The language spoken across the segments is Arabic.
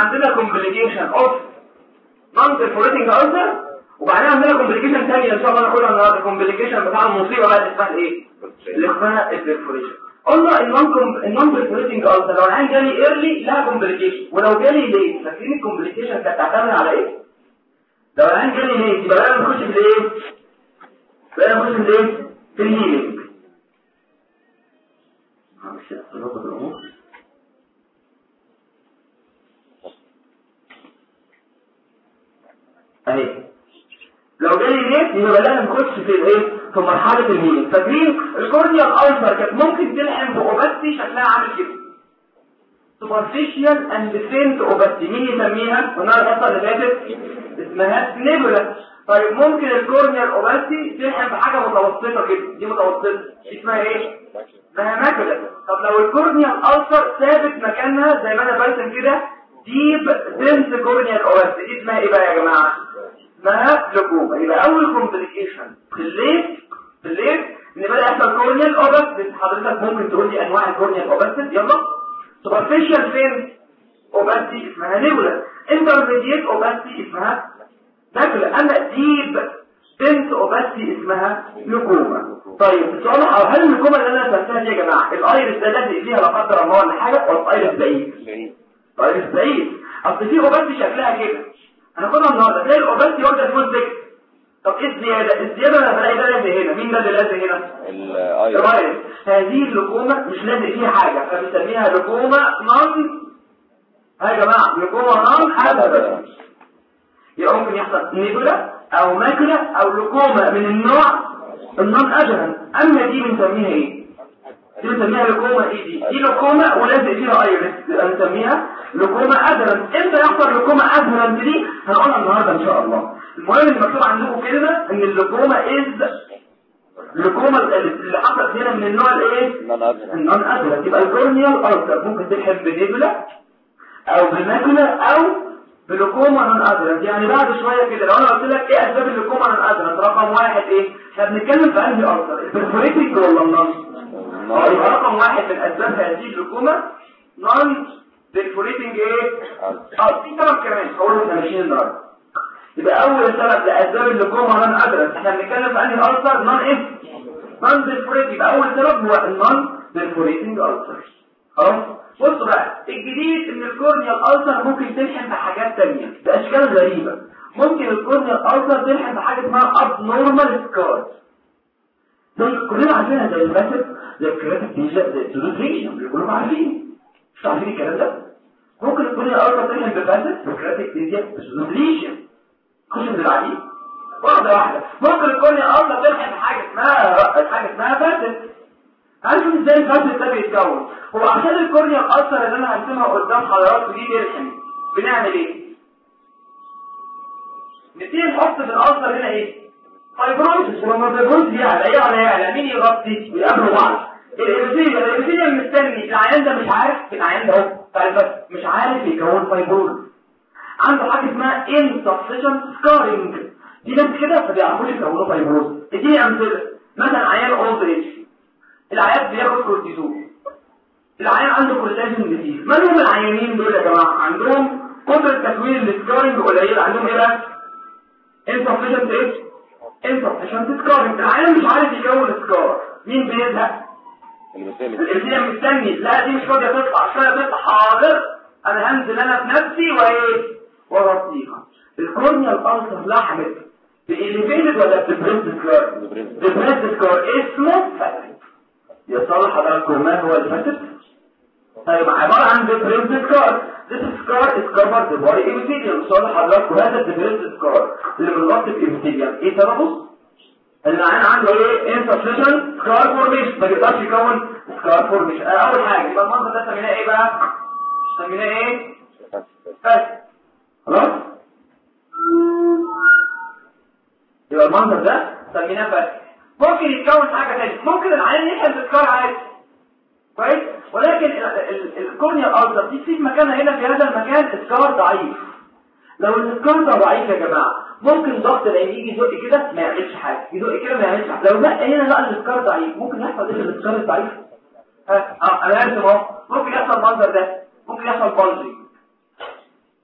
عندنا كومبليكيشن اوف نون بريفوريتنج ألسر، وبعدين عندنا كومبليكيشن ثانيه ان شاء الله ناخدها النهارده، كومبليكيشن بتاع المصيبه بقى اسمها ايه؟ اللي اسمها البريفوريشن. قلنا النون بريفوريتنج ألسر لو العين جالي ايرلي لها كومبليكيشن، ولو جالي ليت فاكرين الكومبليكيشن كانت تعتمد على ايه؟ لو العين جالي ليت يبقى لازم نخش في الايه؟ لازم نخش في الايه؟ في الهيلينج. اهي لو جالي ليت يبقى لازم نخش في الايه؟ في مرحله الهيلينج. فاكرين الكورنيال ألسر كانت ممكن تلحم بأوباستي شكلها عامل كده superficial and faint opacity. مين يسميها؟ قلنا الحصه اللي فاتت اسمها نيبولا. طيب ممكن الكورنيال أوباستي تلحم بحاجه متوسطه كده، دي متوسطه اسمها ايه؟ اسمها ماكولا. طب لو الكورنيال ألسر ثابت مكانها زي ما انا برسم كده ديب دنس كورنيال أوباستي، دي اسمها ايه بقى يا جماعه؟ اسمها جلوكوما. يبقى اول كومبليكيشن في الليل ان بدا يحصل كورنيال أوباستي. حضرتك ممكن تقول لي انواع الكورنيال أوباستي؟ يلا. سوبرفيشال فين اوباستي اسمها نيبولا، انترميديت اوباستي اسمها ماكولا، اما ديب دنس اوباستي اسمها جلوكوما. طيب السؤال هل الجلوكوما اللي انا رسمتها دي يا جماعه الايرس ده لازق فيها لا قدر الله ولا حاجه ولا الايرس بعيد؟ الايرس بعيد. اصل في اوباستي شكلها كده هناخدها النهارده زي الاوباستي واخده فول ديك. طب ايه الزياده انا بلاقي ده لازق هنا، مين ده اللي لازق هنا؟ الايرس. هذه اللوكوما مش لازق فيها حاجه فبنسميها لوكوما نون يا جماعه لوكوما نون ابدا. يبقى ممكن يحصل نيبولا او ماكولا او لوكوما من النوع النون ادرن. اما دي بنسميها ايه؟ دي بنسميها لوكوما ايه؟ دي لوكوما ولازق فيها ايرس بنسميها لوكوما ادرن. امتى يحصل لوكوما ادرن دي هنقولها النهارده ان شاء الله. المهم المكتوب عندكم كده ان اللوكوما اللوكوما اللي حصلت هنا من النوع الايه؟ النون ادرن. يبقى الكورنيال ألسر ممكن تلحم بنيبولا او بماكولا او بلوكوما نون ادرن. يعني بعد شويه كده لو انا قلت لك ايه اسباب اللوكوما نون ادرن، رقم واحد ايه؟ احنا بنتكلم في انهي ألسر؟ البرفوريتنج ولا النون؟ يبقى رقم واحد من اسباب هذه اللوكوما نون برفوريتنج ايه؟ في سبب كمان هقوله احنا ماشيين النهارده. يبقى اول سبب لاسباب اللوكوما نون ادرن احنا بنتكلم في انهي ألسر؟ نون ايه؟ نون برفوريتنج. يبقى اول سبب هو النون برفوريتنج ألسر. خلاص بصوا بقى الجديد ان الكورنيال ألسر ممكن تلحم بحاجات تانية باشكال غريبه. ممكن الكورنيال ألسر تلحم بحاجه اسمها ابنورمال سكار. كلنا عارفينها زي الباسف زي الكراتيك ديجا زي السودوتريشن كلنا عارفين. مش عارفين الكلام ده؟ ممكن الكورنيال ألسر تلحم بباسف الكراتيك ديجا السودوتريشن. خش من العديد واحده. ممكن الكورنيال ألسر تلحم بحاجه اسمها باسف. عارفين ازاي الباسف ده بيتكون؟ هو عشان الكورنيال ألسر اللي انا هرسمها قدام حضراتكم دي تلحم بنعمل ايه؟ نبتدي نحط في الألسر هنا ايه؟ فايبروزس. ولما الفايبروزس يعلى مين يغطي ويقابلوا بعض؟ الابيثيليوم مستني. العيان ده مش عارف العيان ده اهو مش عارف يكون فايبروزس، عنده حاجه اسمها insufficient scarring. دي ناس كده ما بيعرفوش يكونوا فايبروزس. اديني امثله. مثلا عيان اولد ايج العيان بياخد كورتيزون، العيان عنده كولاجين ديزيز. ما هم العيانين دول يا جماعه؟ عندهم قدره تكوين السكارنج قليله. عندهم ايه بقى؟ insufficient ايه؟ insufficient scarring. العيان مش عارف يكون سكار. مين بيزهق؟ الابيثيليوم مستني. لا دي مش فاضيه تطلع عشان تطلع. حاضر انا هنزل انا بنفسي واغطيها. الكورنيال ألسر لحمت بإليفيتد ولا ببريد سكار؟ ببريد سكار اسمه فاتت. يصلح حضراتكم ما هو الفاتت؟ طيب عبارة عن ببريد سكار. This scar is covered by epithelium. يصلح حضراتكم هذا البريد سكار اللي بنغطي الابيثيليوم ايه سببه؟ العين عنده ايه؟ insufficient scar formation. ما بيقدرش يكون scar formation. اول حاجه يبقى المنظر ده سميناه ايه بقى؟ سميناه ايه؟ فاتت. خلاص؟ يبقى المنظر ده سميناه فاتح. ممكن يتكون حاجه ثانيه. ممكن العين يحل بسكار عادي كويس، ولكن الكورنيال ألسر دي في مكانها هنا في هذا المكان السكار ضعيف. لو السكار ده ضعيف يا جماعه ممكن ضغط العين يجي يزق كده ما يعملش حاجه، يزق كده ما يعملش حاجه. لو لا هنا لا السكار ضعيف ممكن يحصل ايه للسكار الضعيف؟ انا عارف اهو ممكن يحصل المنظر ده، ممكن يحصل بلجنج.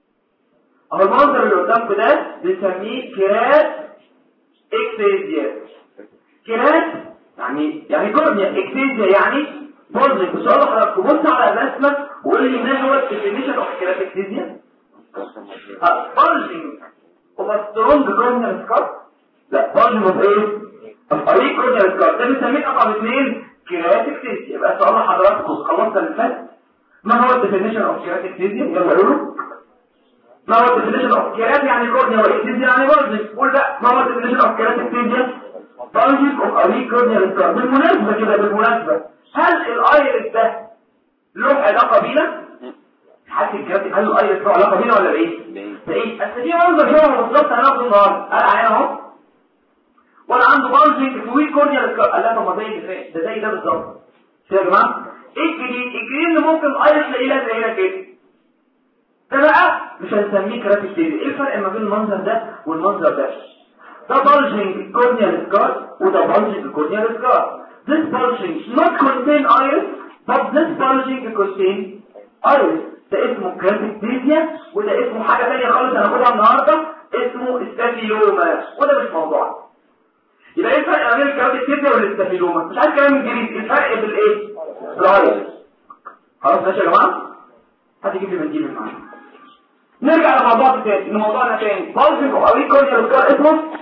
اهو المنظر اللي قدامكم ده بنسميه كيرات اكتيزيا. كيرات يعني كورنيا، اكتيزيا يعني بولجنج. ان شاء الله حضراتكم بص على الرسمه وقول لي ما هو الديفينيشن اوف كيرات اكتيزيا. بولجنج اوف سترونج كورنيال سكار. لا، بولجنج اوف ايه؟ طريق كورنيال سكار ده بنسميه رقم 2 كيرات اكتيزيا. يبقى ان شاء الله حضراتكم خلصنا اللي فات. ما هو الديفينيشن اوف كيرات اكتيزيا؟ يلا قولوا. ما هو الديفينيشن اوف كيرات يعني كورنيا واكتيزيا يعني بولجنج. قول بقى ما هو الديفينيشن اوف كيرات اكتيزيا؟ بولجنج اوف طريق كورنيال سكار. بالمناسبه كده، بالمناسبه هل الايرس ده له علاقه بينا؟ حد الكراتي هل الايرس له علاقه بينا ولا بايه؟ بايه؟ اصل في منظر هنا بالظبط هناخده النهارده قال علينا اهو، ولا عنده بولجنج في ويك كورنيال سكار. قال لا طب ما زي اللي فات ده، زي ده بالظبط. يا جماعه ايه الجديد؟ الجديد ان ممكن الايرس تلاقيه لازق هنا كده. ده بقى مش هنسميه كراتي ستيدي. ايه الفرق ما بين المنظر ده والمنظر ده؟ ده بولجنج كورنيال سكار وده بولجنج كورنيال سكار. This bulging not contain iris, but this bulging contain iris. ده اسمه كراتيكتيزيا، وده اسمه حاجة تانية خالص هناخدها النهاردة اسمه استافيلوما، وده مش موضوع. يبقى ايه الفرق بين الكراتيكتيزيا والاستافيلوما؟ مش عارف كلام انجليزي. الفرق بالايه؟ بالايرس. خلاص ماشي يا جماعة؟ هات يجيب لي منديل معايا. نرجع لموضوعنا تاني. الموضوعنا تاني bulging of a corneal scar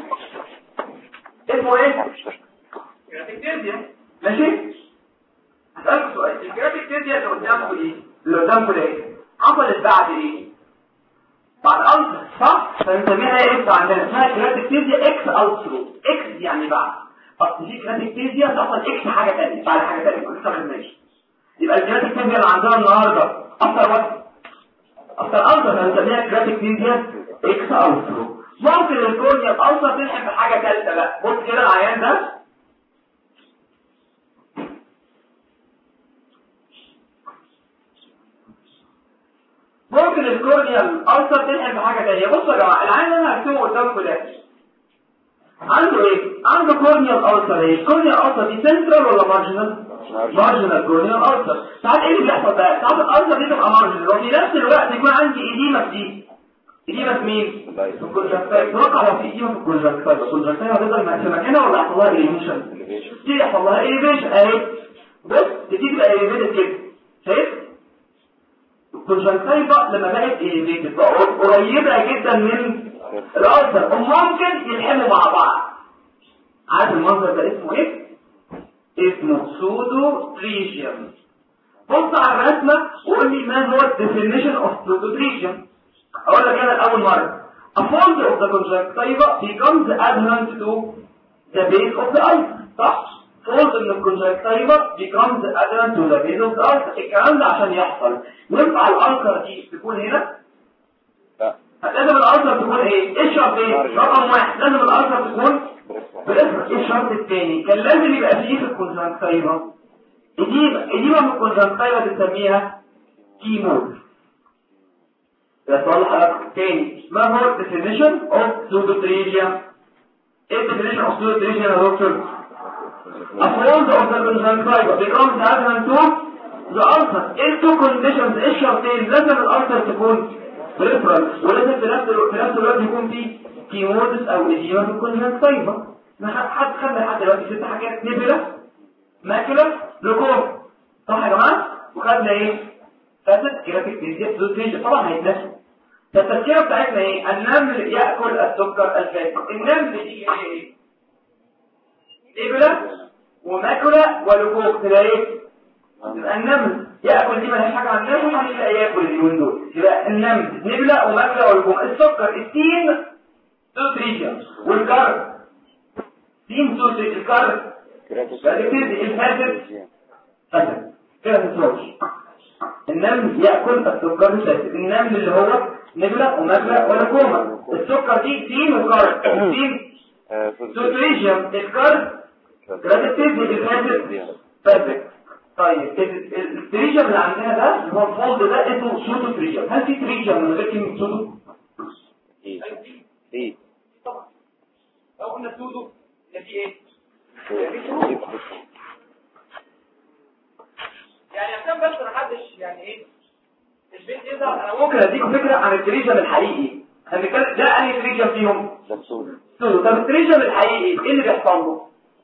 اسمه ايه؟ كراتيكتيزيا. ماشي؟ هسألكوا سؤال. الكراتيكتيزيا اللي قدامكم ايه؟ اللي قدامكم ده ايه؟ حصلت بعد ايه؟ بعد ألسر، صح؟ فنسميها ايه اكس عندنا؟ اسمها كراتيكتيزيا اكس ألسرو. اكس يعني بعد. اصل في كراتيكتيزيا تحصل اكس حاجة تانية بعد حاجة تانية كل لسه ماشي. يبقى الكراتيكتيزيا اللي عندنا النهارده أكتر وقت أكتر ألسر هنسميها كراتيكتيزيا اكس ألسرو. ممكن الكورنيا الألسر تلحق بحاجة ثالثة بقى. بص كده العيان ده ممكن الكورنيا الألسر تلحق بحاجة تانية. بصوا يا جماعة العين اللي انا هرسمه قدامكم ده عنده ايه؟ عنده كورنيا الألسر. ايه الكورنيا الألسر دي؟ سنترال ولا مارجنال؟ مارجنال كورنيا الألسر. ساعات ايه اللي بيحصل بقى؟ ساعات الألسر دي تبقى مارجنال وفي نفس الوقت يكون عندي إديمة في دي. إديمة في مين؟ في الكونجكتيفا. توقع لو في إديمة في الكونجكتيفا، الكونجكتيفا هتفضل في مكانها ولا يحصل لها إليفيشن؟ تيجي يحصل لها إليفيشن اهي. بص تيجي تبقى إليفيتد كده. شايف؟ الكونجكتيفا لما بقت إليفيتد بقى قريبة جدا من الألسر وممكن يلحموا مع بعض. عارف المنظر ده اسمه ايه؟ اسمه سودوتريجيوم. بص على الرسمة وقول لي ما هو الديفينيشن اوف سودوتريجيوم. اقول لك انا اول مرة a fold of the conjunctiva becomes adherent to the base of the ulcer. صح؟ fold من الconjunctiva becomes adherent to the base of the ulcer. الكلام ده عشان يحصل ينفع الألسر دي تكون هنا؟ لا. لازم الألسر تكون ايه الشرط ايه؟ رقم واحد لازم الألسر تكون بالإفرق. ايه الشرط الثاني؟ كان لازم يبقى فيه في الكونجكتيفا إديمة من الكونجكتيفا تسميها كيمول. ده سؤال حضرتك تاني. ما هو الديفينيشن اوف سودوتريجيا؟ ايه الديفينيشن اوف سودوتريجيا يا دكتور؟ A fold of the conjunctiva becomes adherent to the ulcer. ايه two conditions؟ ايه الشرطين؟ لازم الألسر تكون بريفرال ولازم في نفس الوقت يكون فيه كيموزس او إديمة في الكونجكتيفا. حد خدنا لحد دلوقتي 6 حاجات: نبلة، ماكلة، لوكوم. صح يا جماعه؟ وخدنا ايه؟ فاسد كراتيكتيزيا سودوتريجيا. طبعا هيتنسوا. فالتذكره بتاعتنا ايه؟ النمل ياكل السكر الفاسد. النمل دي ايه؟ نبلة وماكلة ولوكوم. تبقى ايه؟ يبقى النمل ياكل دي مالهاش حاجه عن النمل وهنبدا ياكل اليومين دول. يبقى النمل نبلة وماكلة ولوكوم. السكر التين سودوتريجيا والكارب تين سودوتريجيا. الكارب كراتيكتيزيا الفاسد فاسد كده تنسوش. النمل ياكل السكر الفاسد. النمل اللي هو نبلة وماكلة ولوكوم. السكر دي تين وكارب. تين سودوتريجيا، الكارب كراتيكتيزيا الفاسد فاسد. طيب التريجيوم اللي عندنا ده اللي هو الفولد ده اسمه سودوتريجيوم. هل في تريجيوم من غير كلمه سودو؟ ايه طبعا. لو قلنا سودو يبقى في ايه؟ يعني عشان بس محدش يعني ايه البيت يظهر. انا ممكن اديكم فكره عن التريجيوم الحقيقي. هنتكلم ده انهي تريجن فيهم؟ سودو. طب التريجن الحقيقي ايه اللي بيحصل له؟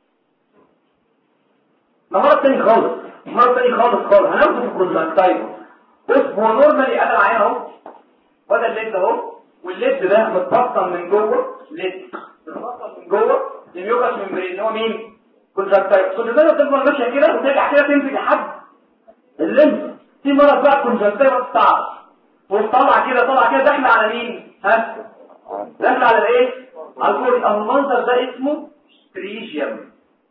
مرض تاني خالص هناخده في الكونجكتيفا. بص هو نورمالي انا معايا اهو وده الليد اهو، والليد ده متبطن من جوه، ليد متبطن من جوه الميوكس ممبرين هو مين؟ كونجكتيفا. الكونجكتيفا بتفضل ماشيه كده وترجع كده تمسك لحد الليمف. في مرض بقى الكونجكتيفا بتاعها وطلع كده داخله على مين؟ داخله على الايه؟ على الكوري. المنظر ده اسمه تريجيوم.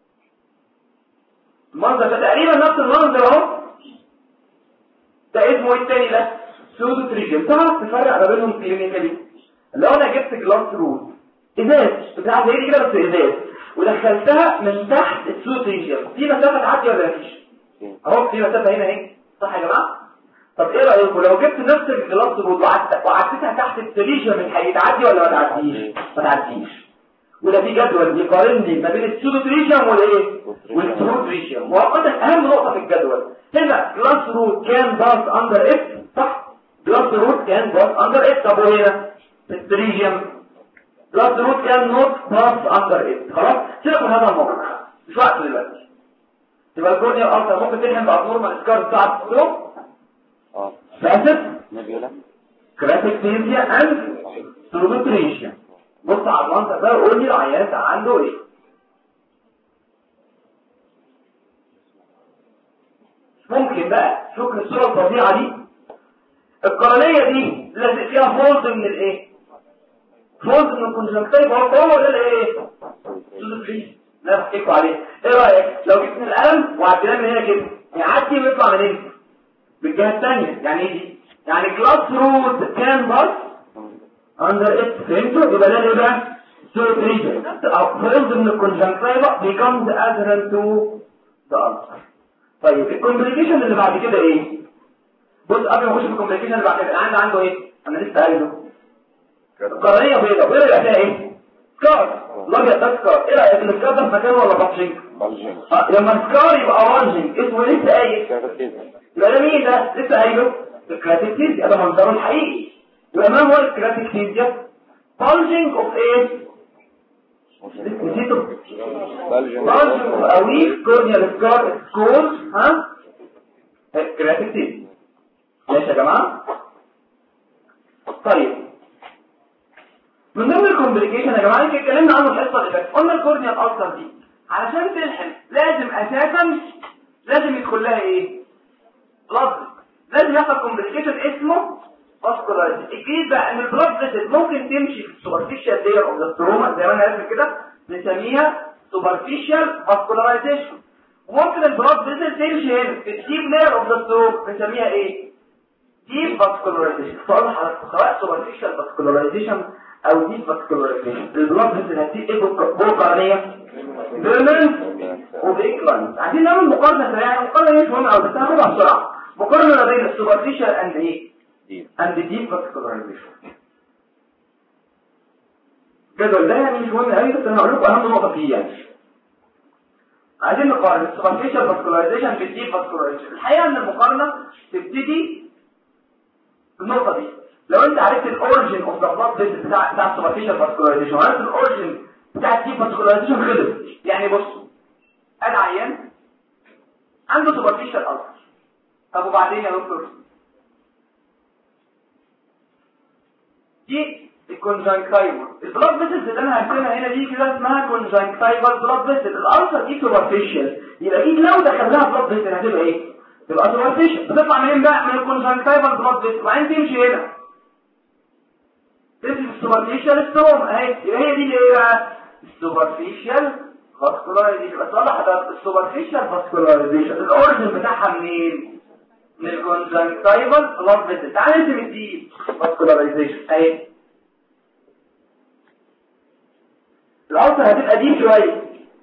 المنظر ده تقريبا نفس المنظر اهو، ده اسمه ايه التاني ده؟ سودو تريجيوم. تعرف تفرق ما بينهم كلينيكالي؟ لو انا جبت جلاس رود ازاز بتاع زي كده بس ازاز ودخلتها من تحت السودو تريجيوم، في مسافه تعدي ولا مفيش؟ اهو في مسافه هنا اهي، صح يا جماعه؟ طب ايه رايكم لو جبت نفس الجلاس رود وعدتها تحت التريجيوم هيتعدي ولا ما تعديش؟ ما تعديش. وده في جدول بيقارن لي ما بين السودو تريجيوم والايه؟ والسودو تريجيوم. مؤقتا اهم نقطه في الجدول هنا جلاس رود كان باس اندر اف، صح؟ جلاس رود كان باس اندر اف. طب وهنا التريجيوم جلاس رود كان نوت باس اندر اف. خلاص سيبك من هذا الموضوع مش وقت دلوقتي. يبقى الكورنيا الالتر ممكن تلحم بابنورمال سكار بتاعت الصوت فاسد كراتيكتيزيا اند سودوتريشيا. بص على المنطقه ده وقول لي العيان ده عنده ايه. ممكن بقى شكل الصوره الفظيعه دي القرنيه دي لازق فيها فولد من الايه؟ فولد من الكونجكتيفا. هو ده الايه؟ سودوتريشيا لا بحكيكوا عليه. ايه رايك لو جبت القلم وعديناه من هنا كده يعدي ويطلع من هنا بالجهه الثانيه؟ يعني ايه دي؟ يعني جلاس رود كان باس اندر ات. فهمتوا؟ يبقى ده ايه بقى؟ سودوتريشيا. فولد من الكونجكتيفا becomes adherent to the ulcer. طيب الكومبليكيشن اللي بعد كده ايه؟ بص قبل ما اخش في الكومبليكيشن اللي بعد كده عنده ايه؟ انا لسه قايله قرنيه بيضاء يبقى فيها ايه؟ سكار. الابيض ده سكار. ايه رايك السكار ده في مكانه ولا باتشنج؟ لما سكار يبقى اورنجنج اسمه لسه قايل يبقى ده مين ده؟ لسه قايله الكراتيكتيزيا. ده منظره الحقيقي. يبقى ما هو الكراتيكتيزيا؟ bulging of ايه؟ نسيته bulging of a weak corneal scar called الكراتيكتيزيا. ماشي يا جماعه؟ طيب من ضمن الكومبليكيشن يا جماعه اللي اتكلمنا عنه الحصه اللي فاتت قلنا الكورنيا الالتر دي علشان تلحم لازم يدخل لها ايه؟ بلاد. لازم يحصل كومبليكيشن اسمه فاسكولارايزيشن. الجديد بقى ان البلاد فيسل ممكن تمشي في السوبرفيشال لاير اوف ذا ستروما زي ما انا قلت كده بنسميها سوبرفيشال فاسكولارايزيشن. وممكن البلاد فيسل تمشي هنا في الديب لاير اوف ذا ستروما بنسميها ايه؟ ديب فاسكولارايزيشن. سواء سوبرفيشال فاسكولارايزيشن او ديب فاسكولارايزيشن البلاد فيسل هتيجي ايه بوقرنيه؟ بيرمنت وبيكلاين. عايزين نعمل مقارنه سريعه. المقارنه مش مهمه قوي بس هاخدها بسرعه. مقارنه ما بين السوبرفيشال اند ايه؟ اند ديب فاسكولارايزيشن. الجدول ده يعني مش مهم قوي بس انا هقول لكم اهم نقطه فيه. يعني عايزين نقارن السوبرفيشال فاسكولارايزيشن بالديب فاسكولارايزيشن. الحقيقه ان المقارنه تبتدي بالنقطه دي. لو انت عرفت الاوريجين اوف ذا بلاد فيسل بتاع السوبرفيشال فاسكولارايزيشن وعرفت الاوريجين بتاع الديب فاسكولارايزيشن خلص. يعني بص انا عيان عنده سوبرفيشال ألسر. طب وبعدين يا دكتور؟ دي الكونجنكتيفال. البلاد فيسلز اللي انا هرسمها هنا دي كده اسمها كونجنكتيفال بلاد فيسل. الألسر دي سوبرفيشال. يبقى دي لو دخلناها بلاد فيسل هتبقى ايه؟ تبقى سوبرفيشال. بتطلع منين بقى؟ من الكونجنكتيفال بلاد فيسل وبعدين تمشي هنا تمشي في السوبرفيشال ستروما اهي. يبقى هي دي اللي ايه بقى؟ السوبرفيشال فاسكولارايزيشن. بس واضح ده السوبرفيشال فاسكولارايزيشن الاوريجين بتاعها منين؟ من الكونجنكتيفال بلاد فيسل. تعال نرسم الديب فاسكولارايزيشن اهي. الألسر هتبقى دي شويه.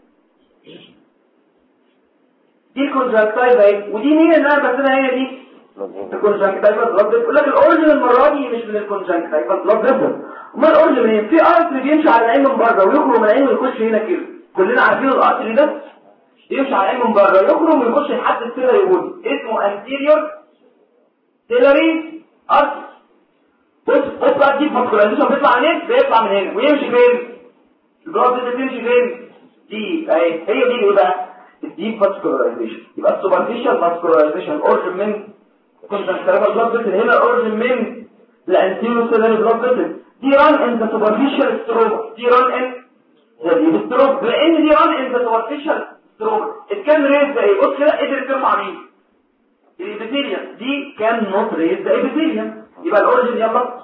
دي الكونجنكتيفا اهي ودي مين اللي انا برسمها هنا دي؟ الكونجنكتيفا بلاد فيسل. يقول لك الاوريجين المره دي مش من الكونجنكتيفا بلاد فيسل. امال الاوريجين منين؟ في ألسر بيمشي على العين من بره ويخرج من العين ويخش هنا كده. كلنا عارفين الألسر ده يمشي على العين من بره يخرج ويخش لحد السيلري وول اسمه anterior ciliary ulcer. بص بقى دي فاسكولايزيشن بيطلع منين؟ بيطلع من هنا ويمشي فين؟ البلاد فيسل تمشي فين؟ دي اهي هي دي ايه بقى؟ الديب فاسكولايزيشن. يبقى السوبرفيشال فاسكولايزيشن اورجن من كنت هنستخدم البلاد فيسل هنا اورجن من الانتيريور سيلولار بلاد فيسل. دي ران ان ذا سوبرفيشال ستروما، دي ران ان ذا ديب ستروما، لان دي ران ان ذا سوبرفيشال ستروما. الكام ريز ده بص كده قدر ترفع مين؟ الابيثيليوم. دي كان نوت ريز ذا ابيثيليوم. يبقى الاورجن يلا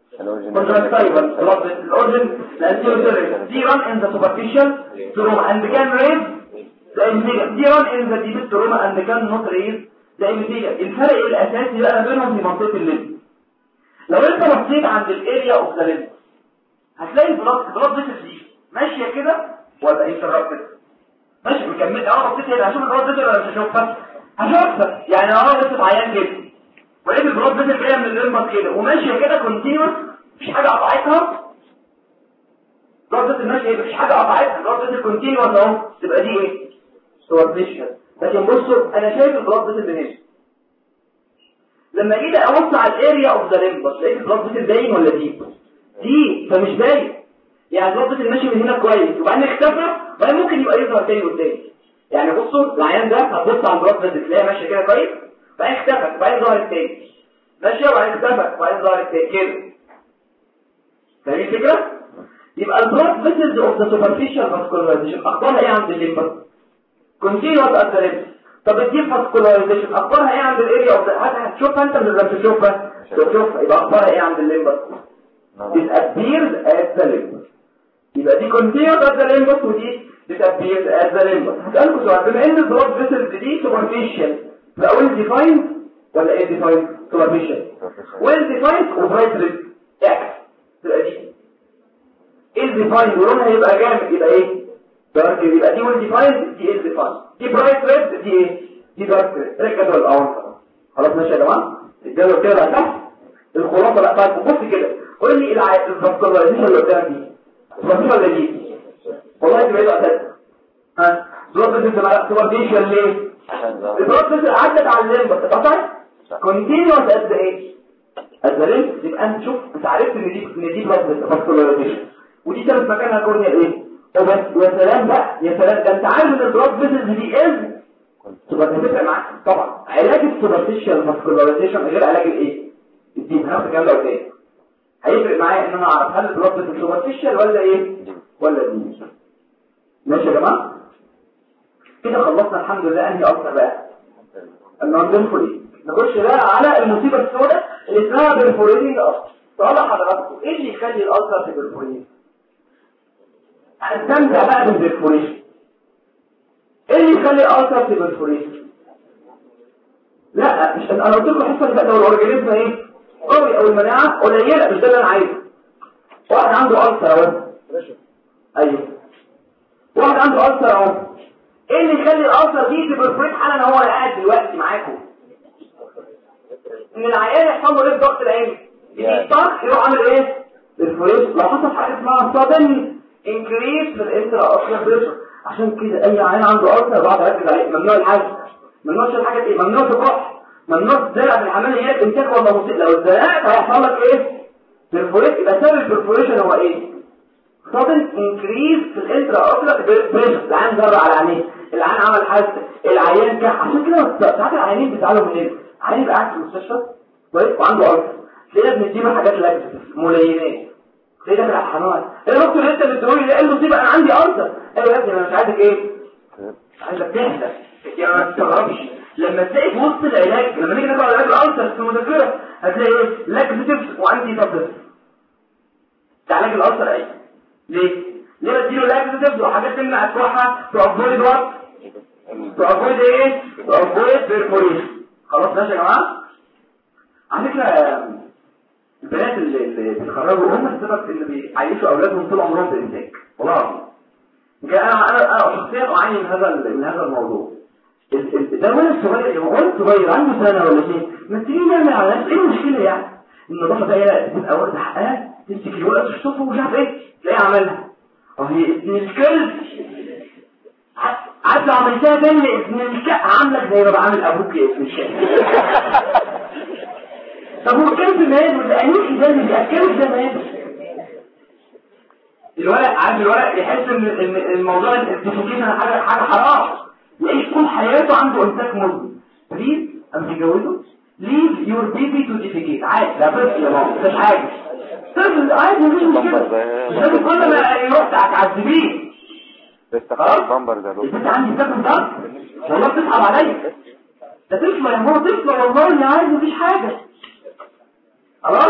الاورجن الانتيريور دي ران ان ذا سوبرفيشال ستروما اند كان ريز ذا ابيثيليوم. دي ران ان ذا ديب ستروما اند كان نوت ريز ذا ابيثيليوم. الفرق الاساسي بقى بينهم في منطقه الليمب. لو انت بصيت عند الاريا اوف ذا ليمب هتلاقي البلاد فيسل دي ماشيه كده ولا انترابتد ماشي مكمل. انا بصيت هنا هشوف البلاد فيسل ولا مش هشوفها؟ هشوفها. يعني انا بصيت عيان كده ولقيت البلاد فيسل جايه من الليمب كده وماشيه كده كونتينوس، مفيش حاجه قطعتها. البلاد فيسل ماشيه مفيش حاجه قطعتها، البلاد فيسل كونتينوس اهو، تبقى دي ايه؟ سوبرفيشال. لكن بصوا انا شايف البلاد فيسل من هنا، لما جيت ابص على الاريا اوف ذا ليمب لقيت البلاد فيسل باين ولا دي؟ فمش باين. يعني البلاد فيسل ماشي من هنا كويس وبعدين اختفى وبعدين ممكن يبقى يظهر تاني قدام. يعني بصوا العيان ده هتبص على البلاد فيسل تلاقيها ماشيه كده كويس وبعدين اختفت وبعدين ظهرت تاني، ماشيه وبعدين اختفت وبعدين ظهرت تاني كده. فاهمين الفكره؟ يبقى البلاد فيسلز اوف ذا سوبرفيشال فاسكولايزيشن اخبارها ايه عند الليمب؟ كونتينوس ات ذا ليمب. طب الديب فاسكولايزيشن اخبارها ايه عند الاريا اوف ذا؟ هتشوفها انت ولا مش هتشوفها؟ تشوفها. يبقى اخبارها ايه عند الليمب؟ disappears at the limb. يبقى دي continuous at the limb ودي disappears at the limb. هسألكم سؤال، بما ان البلاد فيسلز دي superficial فأول defined ولا ايه defined؟ superficial. well defined وbright red X تبقى دي ايه defined ولونها يبقى جامد يبقى ايه؟ dark. يبقى دي well defined دي ايه defined، دي bright red دي ايه؟ دي dark red. ركزوا الأول خلاص ماشي يا جماعة؟ الجدول كده بقى تحت الخلاصة بقى طيب بص كده قول لي الفاسكولايزيشن اللي قدامك دي الفاسكولايزيشن ولا دي؟ والله دي بعيدة أساسا. ها البلاد فيسل بقى سوبرفيشال ليه؟ البلاد فيسل عدت على الليمب اتقطعت كونتينوس قد ايه؟ قد الليمب. يبقى انت شوف انت عرفت ان دي بلاد فيسل فاسكولايزيشن ودي كانت مكانها كورنيال ايه؟ وبس. يا سلام بقى يا سلام، ده انت عارف ان البلاد فيسل دي ايه؟ تبقى هتفرق معاك طبعا. علاج السوبرفيشال فاسكولايزيشن غير علاج الايه؟ الدي. هناخد الكلام ده قدام. هيفرق معايا ان انا اعرف هل البلاد فيسل سوبرفيشال ولا ايه ولا دي. ماشي يا جماعه؟ كده خلصنا الحمد لله. انهي اكتر بقى؟ النون. نخش بقى على المصيبه السوداء اللي اسمها بالفوريدنج اصلا. سؤال حضراتكم ايه اللي يخلي الالسر في بالفوريدنج؟ هنستمتع بقى بالبرفوريشن. ايه اللي يخلي الالسر في بالفوريشن؟ لا مش انا قلت لكم الحصه اللي فاتت لو الاورجانيزم ايه قوي او المناعه قليله مش ده اللي انا عايزه. واحد عنده ألسر اهو. ايوه واحد عنده ألسر اهو. ايه اللي يخلي الألسر دي تبرفريت حالا هو قاعد دلوقتي معاكم؟ ان العيان يحصل له ايه ضغط العين يطرح يروح عامل ايه بالفريش. لو حصل حاجه اسمها sudden increase في الانترا اوكلر بريشر. عشان كده اي عيان عنده ألسر بعد اركز عليه ممنوع الحاجه، ممنوع الحاجه ايه؟ ممنوع تكح، ممنوع تزرع في العمليات انتاج ولا مصيب. لو اتزرعت هيحصل لك ايه بالفوريت. يبقى سبب البرفوريشن هو ايه؟ sudden increase في الانترا اوكلر بريشر. العيان ضرب على عينيه، العيان عمل حادثه، العيان كح. عشان كده ساعات العيانين بيتعالوا منين؟ عيان يبقى قاعد في المستشفى كويس وعنده ألسر تلاقينا بنديله حاجات لاكتيف ملينات، تلاقينا في الحمام يا دكتور انت بتقول لي ايه المصيبه انا عندي ألسر. ايوه يا ابني انا مش عايزك ايه؟ عايزك تهدى. يعني ما تستغربش لما تلاقي في وسط العلاج لما نيجي ناخد علاج الألسر في المذاكره هتلاقي ايه؟ لاكتيف وانتي تابلت. ده علاج الألسر ايه؟ ليه بديله لاكتيف وحاجات تمنع الكحه تأفويد وات تأفويد ايه؟ تأفويد بيرفوريشن. خلاص ماشي يا جماعه؟ على فكره البنات اللي بيتخرجوا هم السبب اللي بيعيشوا اولادهم طول عمرهم في الانتاج. والله انا شخصيا اعاني من هذا الموضوع. ده الولد الصغير عنده سنه ولا شيء ما تيجي نعمل على نفس ايه المشكله يعني؟ النظافه ده تبقى واخده حقها تمسك الولد تشطفه ومش عارف ايه تلاقيه عملها. هي ابن الكلب عارف لو عملتها تاني ابن الكلب عاملك زي ما بعمل ابوك يا ابن الكلب. طب هو كان زمان والانيك ازاي بياكلوا زمان؟ الولد عارف الولد يحس ان الموضوع الاتفاقيه حاجه حرام، يعيش طول حياته عنده امساك مزمن. بليز اما تتجوزوا leave your baby to defecate عادي، لا بس يا ماما مش حاجه، طفل عادي مفيش مشكله، مش لازم كل ما يروح تعذبيه. خلاص البامبر ده البنت عندي بتاكل ضغط والله بتصعب عليا، ده طفله يا ماما طفله والله عادي مفيش حاجه. خلاص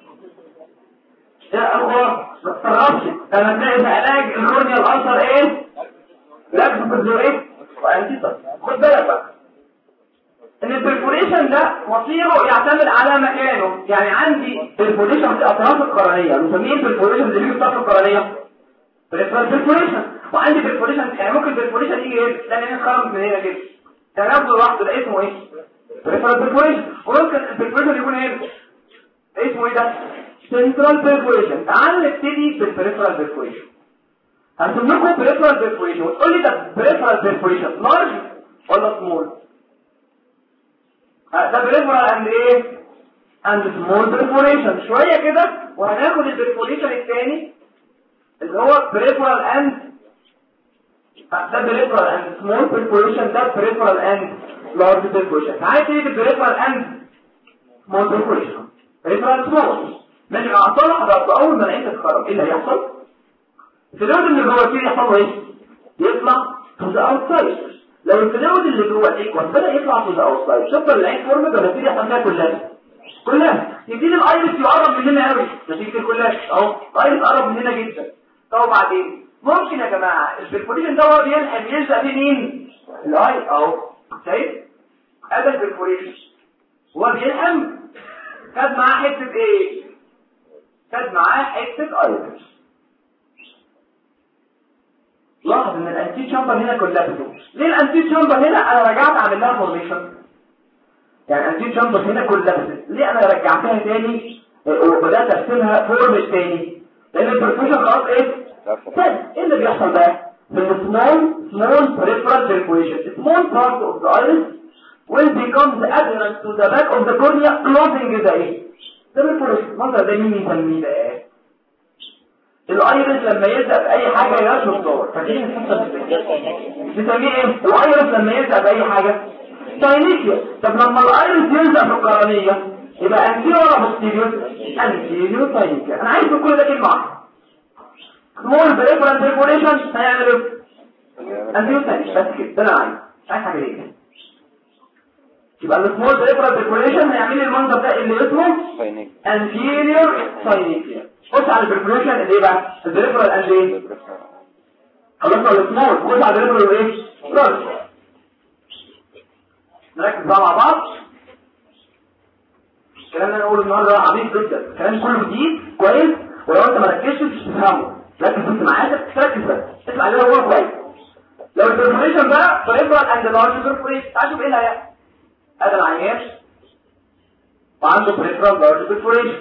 يا اخوان ما تستغربش لما تلاقي في علاج الكورنيا الالسر ايه؟ لاكس بيرفوريت وانتيتر. خد بالك بقى ان البرفوريشن ده مصيره يعتمد على مكانه، يعني عندي برفوريشن في اطراف القرنيه بنسميه البرفوريشن اللي في اطراف القرنيه برفوريشن، وعندي برفوريشن يعني ممكن برفوريشن يجي ايه؟ لان يتخرج من هنا كده ده نفسه لوحده ده اسمه ايه؟ برفوريشن. وممكن البرفوريشن يكون ايه؟ اسمه ايه ده؟ سنترال برفوريشن. تعال نبتدي بالبريفرال برفوريشن. هرسم لكم بريفرال برفوريشن وتقول لي ده بريفرال برفوريشن لارج ولا سمول؟ ده بريفرال اند ايه؟ اند سمول برفوريشن. شويه كده وهناخد البرفوريشن الثاني اللي هو بريفرال اند ده بريفرال اند سمول برفوريشن، ده بريفرال اند لارج برفوريشن. تعال تيجي بريفرال اند سمول برفوريشن. بريفرال سمول من الاعطال حضرتك اول ما العين تتخرج ايه اللي هيحصل؟ الفلويد اللي جوه فيه يحصل ايه؟ يطلع تو ذا اوتسايد. لو الفلويد اللي جوه الايكوال بدا يطلع تو ذا اوتسايد شوف العين فورمه ولا تيجي يحصل فيها كلها يبتدي الايرس يقرب مننا قوي نتيجه كلها اهو الايرس قرب مننا جدا. طب بعدين ممكن يا جماعه البرفوريشن ده هو بيلحق يلزق فيه مين؟ الاي اهو شايف؟ ادي البرفوريشن هو بيلحم خد معاه حته ايه؟ خد معاه حته ايرس. لاحظ ان الانتي تشامبر هنا كلها ليه الانتي تشامبر هنا انا رجعت اعمل لها فورميشن؟ يعني الانتي تشامبر هنا كلها ليه انا رجعتها تاني وبدات ارسمها فورم تاني؟ لان البرفوريشن خلاص ايه؟ ايه اللي بيحصل بقى؟ من small peripheral perforation small part of the iris will become the adherent to the back of the cornea closing the ايه؟ ده البرفوريشن. مثلا ده مين يسميه ده ايه؟ الايرس لما يلزق في اي حاجه يشرب صور فاكرين الحصه بنسميه ايه؟ الايرس لما يلزق في اي حاجه ساينيكيا. طب لما الايرس يلزق في القرنيه يبقى انتيريور ولا بوستيريور؟ انتيريور ساينيكيا. انا عايز كل ده كلمه واحده. سمول بريفرال بريفوريشن هيعمل ايه؟ انتيريور ساينيكيا بس كده. ده انا عايز حاجه ليه يبقى السمول بريفرال بريفوريشن هيعمل لي المنظر ده اللي اسمه انتيريور ساينيكيا. خش على البريفوريشن اللي ايه بقى؟ البريفرال اند ايه؟ خلصنا السمول خش على البريفرال ايه؟ لارج. نركز بقى مع بعض. الكلام اللي انا اقوله النهارده عميق جدا، الكلام كله جديد كويس ولو انت ما ركزتش مش هتفهمه. ركز بس معايا تركز بس اسمع اللي هو كويس. لو البريفوريشن بقى بريفرال اند لارج بريفوريشن تعال شوف ايه اللي هيحصل. ادي العيان وعنده بريفرال لارج بريفوريشن.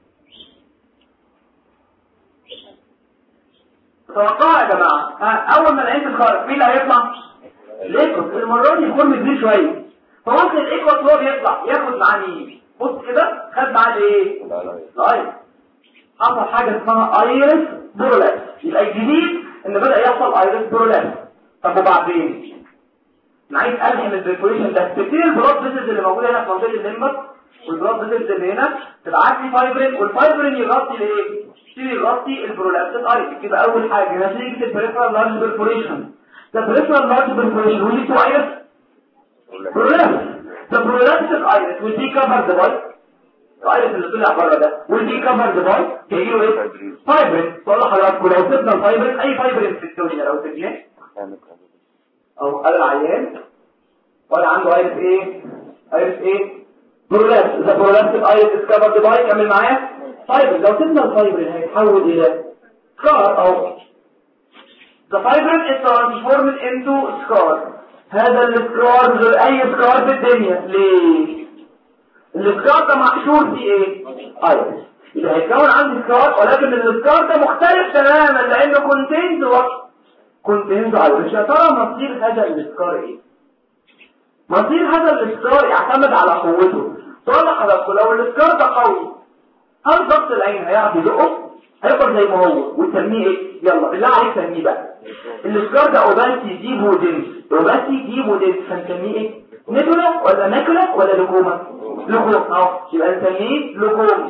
توقعوا يا جماعه اول ما العين تتخرج مين اللي هيطلع؟ الايكوس. المره دي يكون كبير شويه فممكن الايكوس هو بيطلع ياخد معاه مين؟ بص كده خد معاه الايه؟ الايرس. حصل حاجه اسمها ايرس برولاس. يبقى الجديد ان بدا يحصل ايرس برولاس. طب وبعدين انا عايز الحم البريفوريشن ده. تبتدي البلاد فيزلز اللي موجوده هنا في منطقه الليمبس والبلاد فيزلز اللي هنا تبعت لي فايبرين والفايبرين يغطي الايه؟ يغطي البرولاس ايرس. يبقى اول حاجه نتيجه البريفرال لارج بريفوريشن ده بريفرال لارج بريفوريشن ودي تو ايرس برولاس. ده برولاس الايرس ودي كفرد باي الايرس اللي طلع بره ده ودي كفرد باي جاي له ايه؟ فايبرين. بقول لحضراتكم لو سيبنا الفايبرين اي فايبرين في الدنيا لو سيبناه او قال العيان ولا عنده ايرس ايه؟ ايرس ايه؟ برولاس. ده برولاس الايرس كفرد باي كمل معايا فايبرين. لو سيبنا الفايبرين هيتحول الى سكار او the fibrin is transformed into scar. هذا السكار غير اي سكار في الدنيا. ليه؟ السكار ده محشور فيه ايه؟ ايرس. يبقى هيتكون عندي سكار ولكن السكار ده مختلف تماما لانه كونتينز ايرس. يا ترى مصير هذا السكار ايه؟ مصير هذا السكار يعتمد على قوته. سؤال حضرتك، لو السكار ده قوي هل ضغط العين هيعرف يدقه؟ هيفضل زي ما هو وتسميه ايه؟ يلا بالله عليك سميه بقى. السكار ده اوباسي جيبو دنس، اوباسي جيبو دنس، هنسميه ايه؟ نيكولا ولا ماكولا ولا لوكوما؟ لوكوما اهو، يبقى نسميه لوكوما.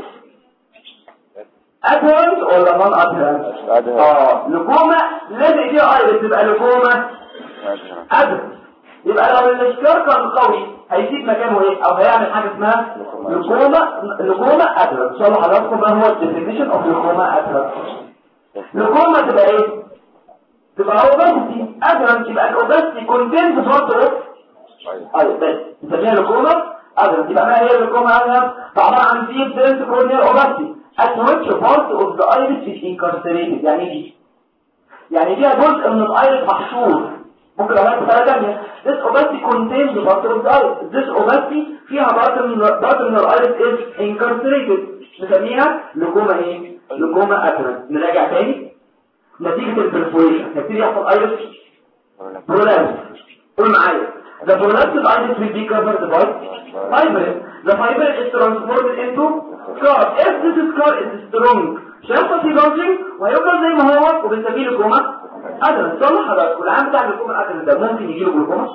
ادهرنت ولا نون ادهرنت؟ لوكوما لازق فيها ايرس تبقى لوكوما ادهرنت. يبقى لو السكار كان قوي هيسيب مكانه ايه؟ او هيعمل حاجه اسمها لوكوما ادهرنت. ان شاء الله حضراتكم ما هو الديفينيشن اوف لوكوما ادهرنت. لوكوما تبقى ايه؟ تبقى اوباسيتي ادهرنت. يبقى الاوباسيتي كونتين في صورته ايه؟ ايوه بس نسميها لوكوما ادهرنت. يبقى ما هي اللوكوما ادهرنت؟ عباره عن ديب دنس كورنيال اوباسيتي at which part of the iris is incarcerated. يعني ايه؟ يعني فيها جزء من الايرس محشور. ممكن اقولها بطريقه ثانيه، this opacity contains the part of the iris. this opacity فيها part من الايرس is incarcerated. نسميها لوكوما ايه؟ لوكوما ادهرنت. نراجع تاني. نتيجه البرفوريشن هيبتدي يحصل ايرس برولابس. قول معايا. the prolapsed iris will be covered by fibrin. the fibrin is transformed into scar. if this scar is strong هيحصل فيه bulging وهيفضل زي ما هو وبنسميه لوكوما ادهرنت. صلح حضرتك، والعام بتاع اللوكوما ادهرنت ده ممكن يجيله جلوكوما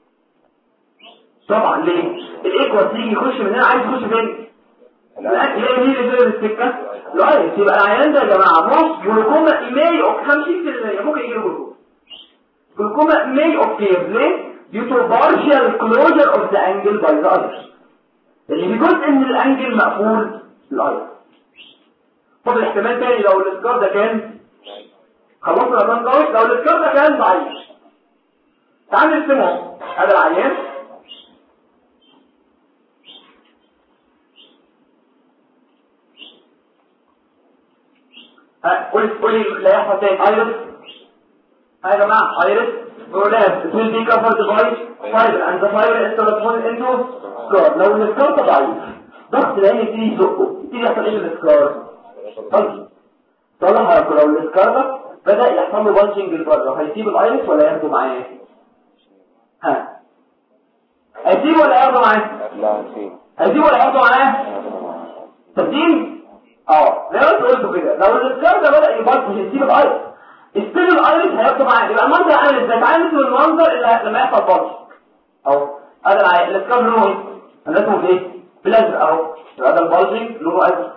طبعا. ليه؟ الايكوس يجي يخش من هنا، عايز يخش فين؟ الاكل يلاقي مين اللي في السكه؟ الايرس. يبقى العيان ده يا جماعه موست جلوكوما ماي اوف 50% ممكن يجيله جلوكوما. جلوكوما ماي اوف كير. ليه؟ due to partial closure of the angle by the iris. اللي في جزء من الانجل مقفول الايرس. طب الاحتمال تاني لو الاسكار ده كان خلصنا كان قوي، لو الاسكار ده كان ضعيف تعال نرسمه. هذا العيان قولي لا يحصل تاني ايرس. يا جماعه ايرس برولابس it will be covered by fiber and the fiber is transformed into scar. لو الاسكار ده ضعيف ضغط العين يبتدي يزقه، يبتدي يحصل ايه للاسكار؟ طلع لو الاسكار ده بدأ يحصل له بانشنج لبره، هيسيب الايرس ولا ياخده معاه؟ هيسيبه ولا ياخده معاه؟ لا هسيب. هيسيبه ولا ياخده معاه؟ تبدين زي ما انت قلته كده. لو الاسكار ده بدأ يبانش هيسيب الايرس، يستلم الايرس هياخده معاه. يبقى المنظر عامل ازاي؟ تعالى نشوف المنظر اللي لما يحصل بانش هذا الاسكار لونه ايه؟ اسمه ايه؟ بلازر اهو. يبقى ده البالجنج لونه ازرق.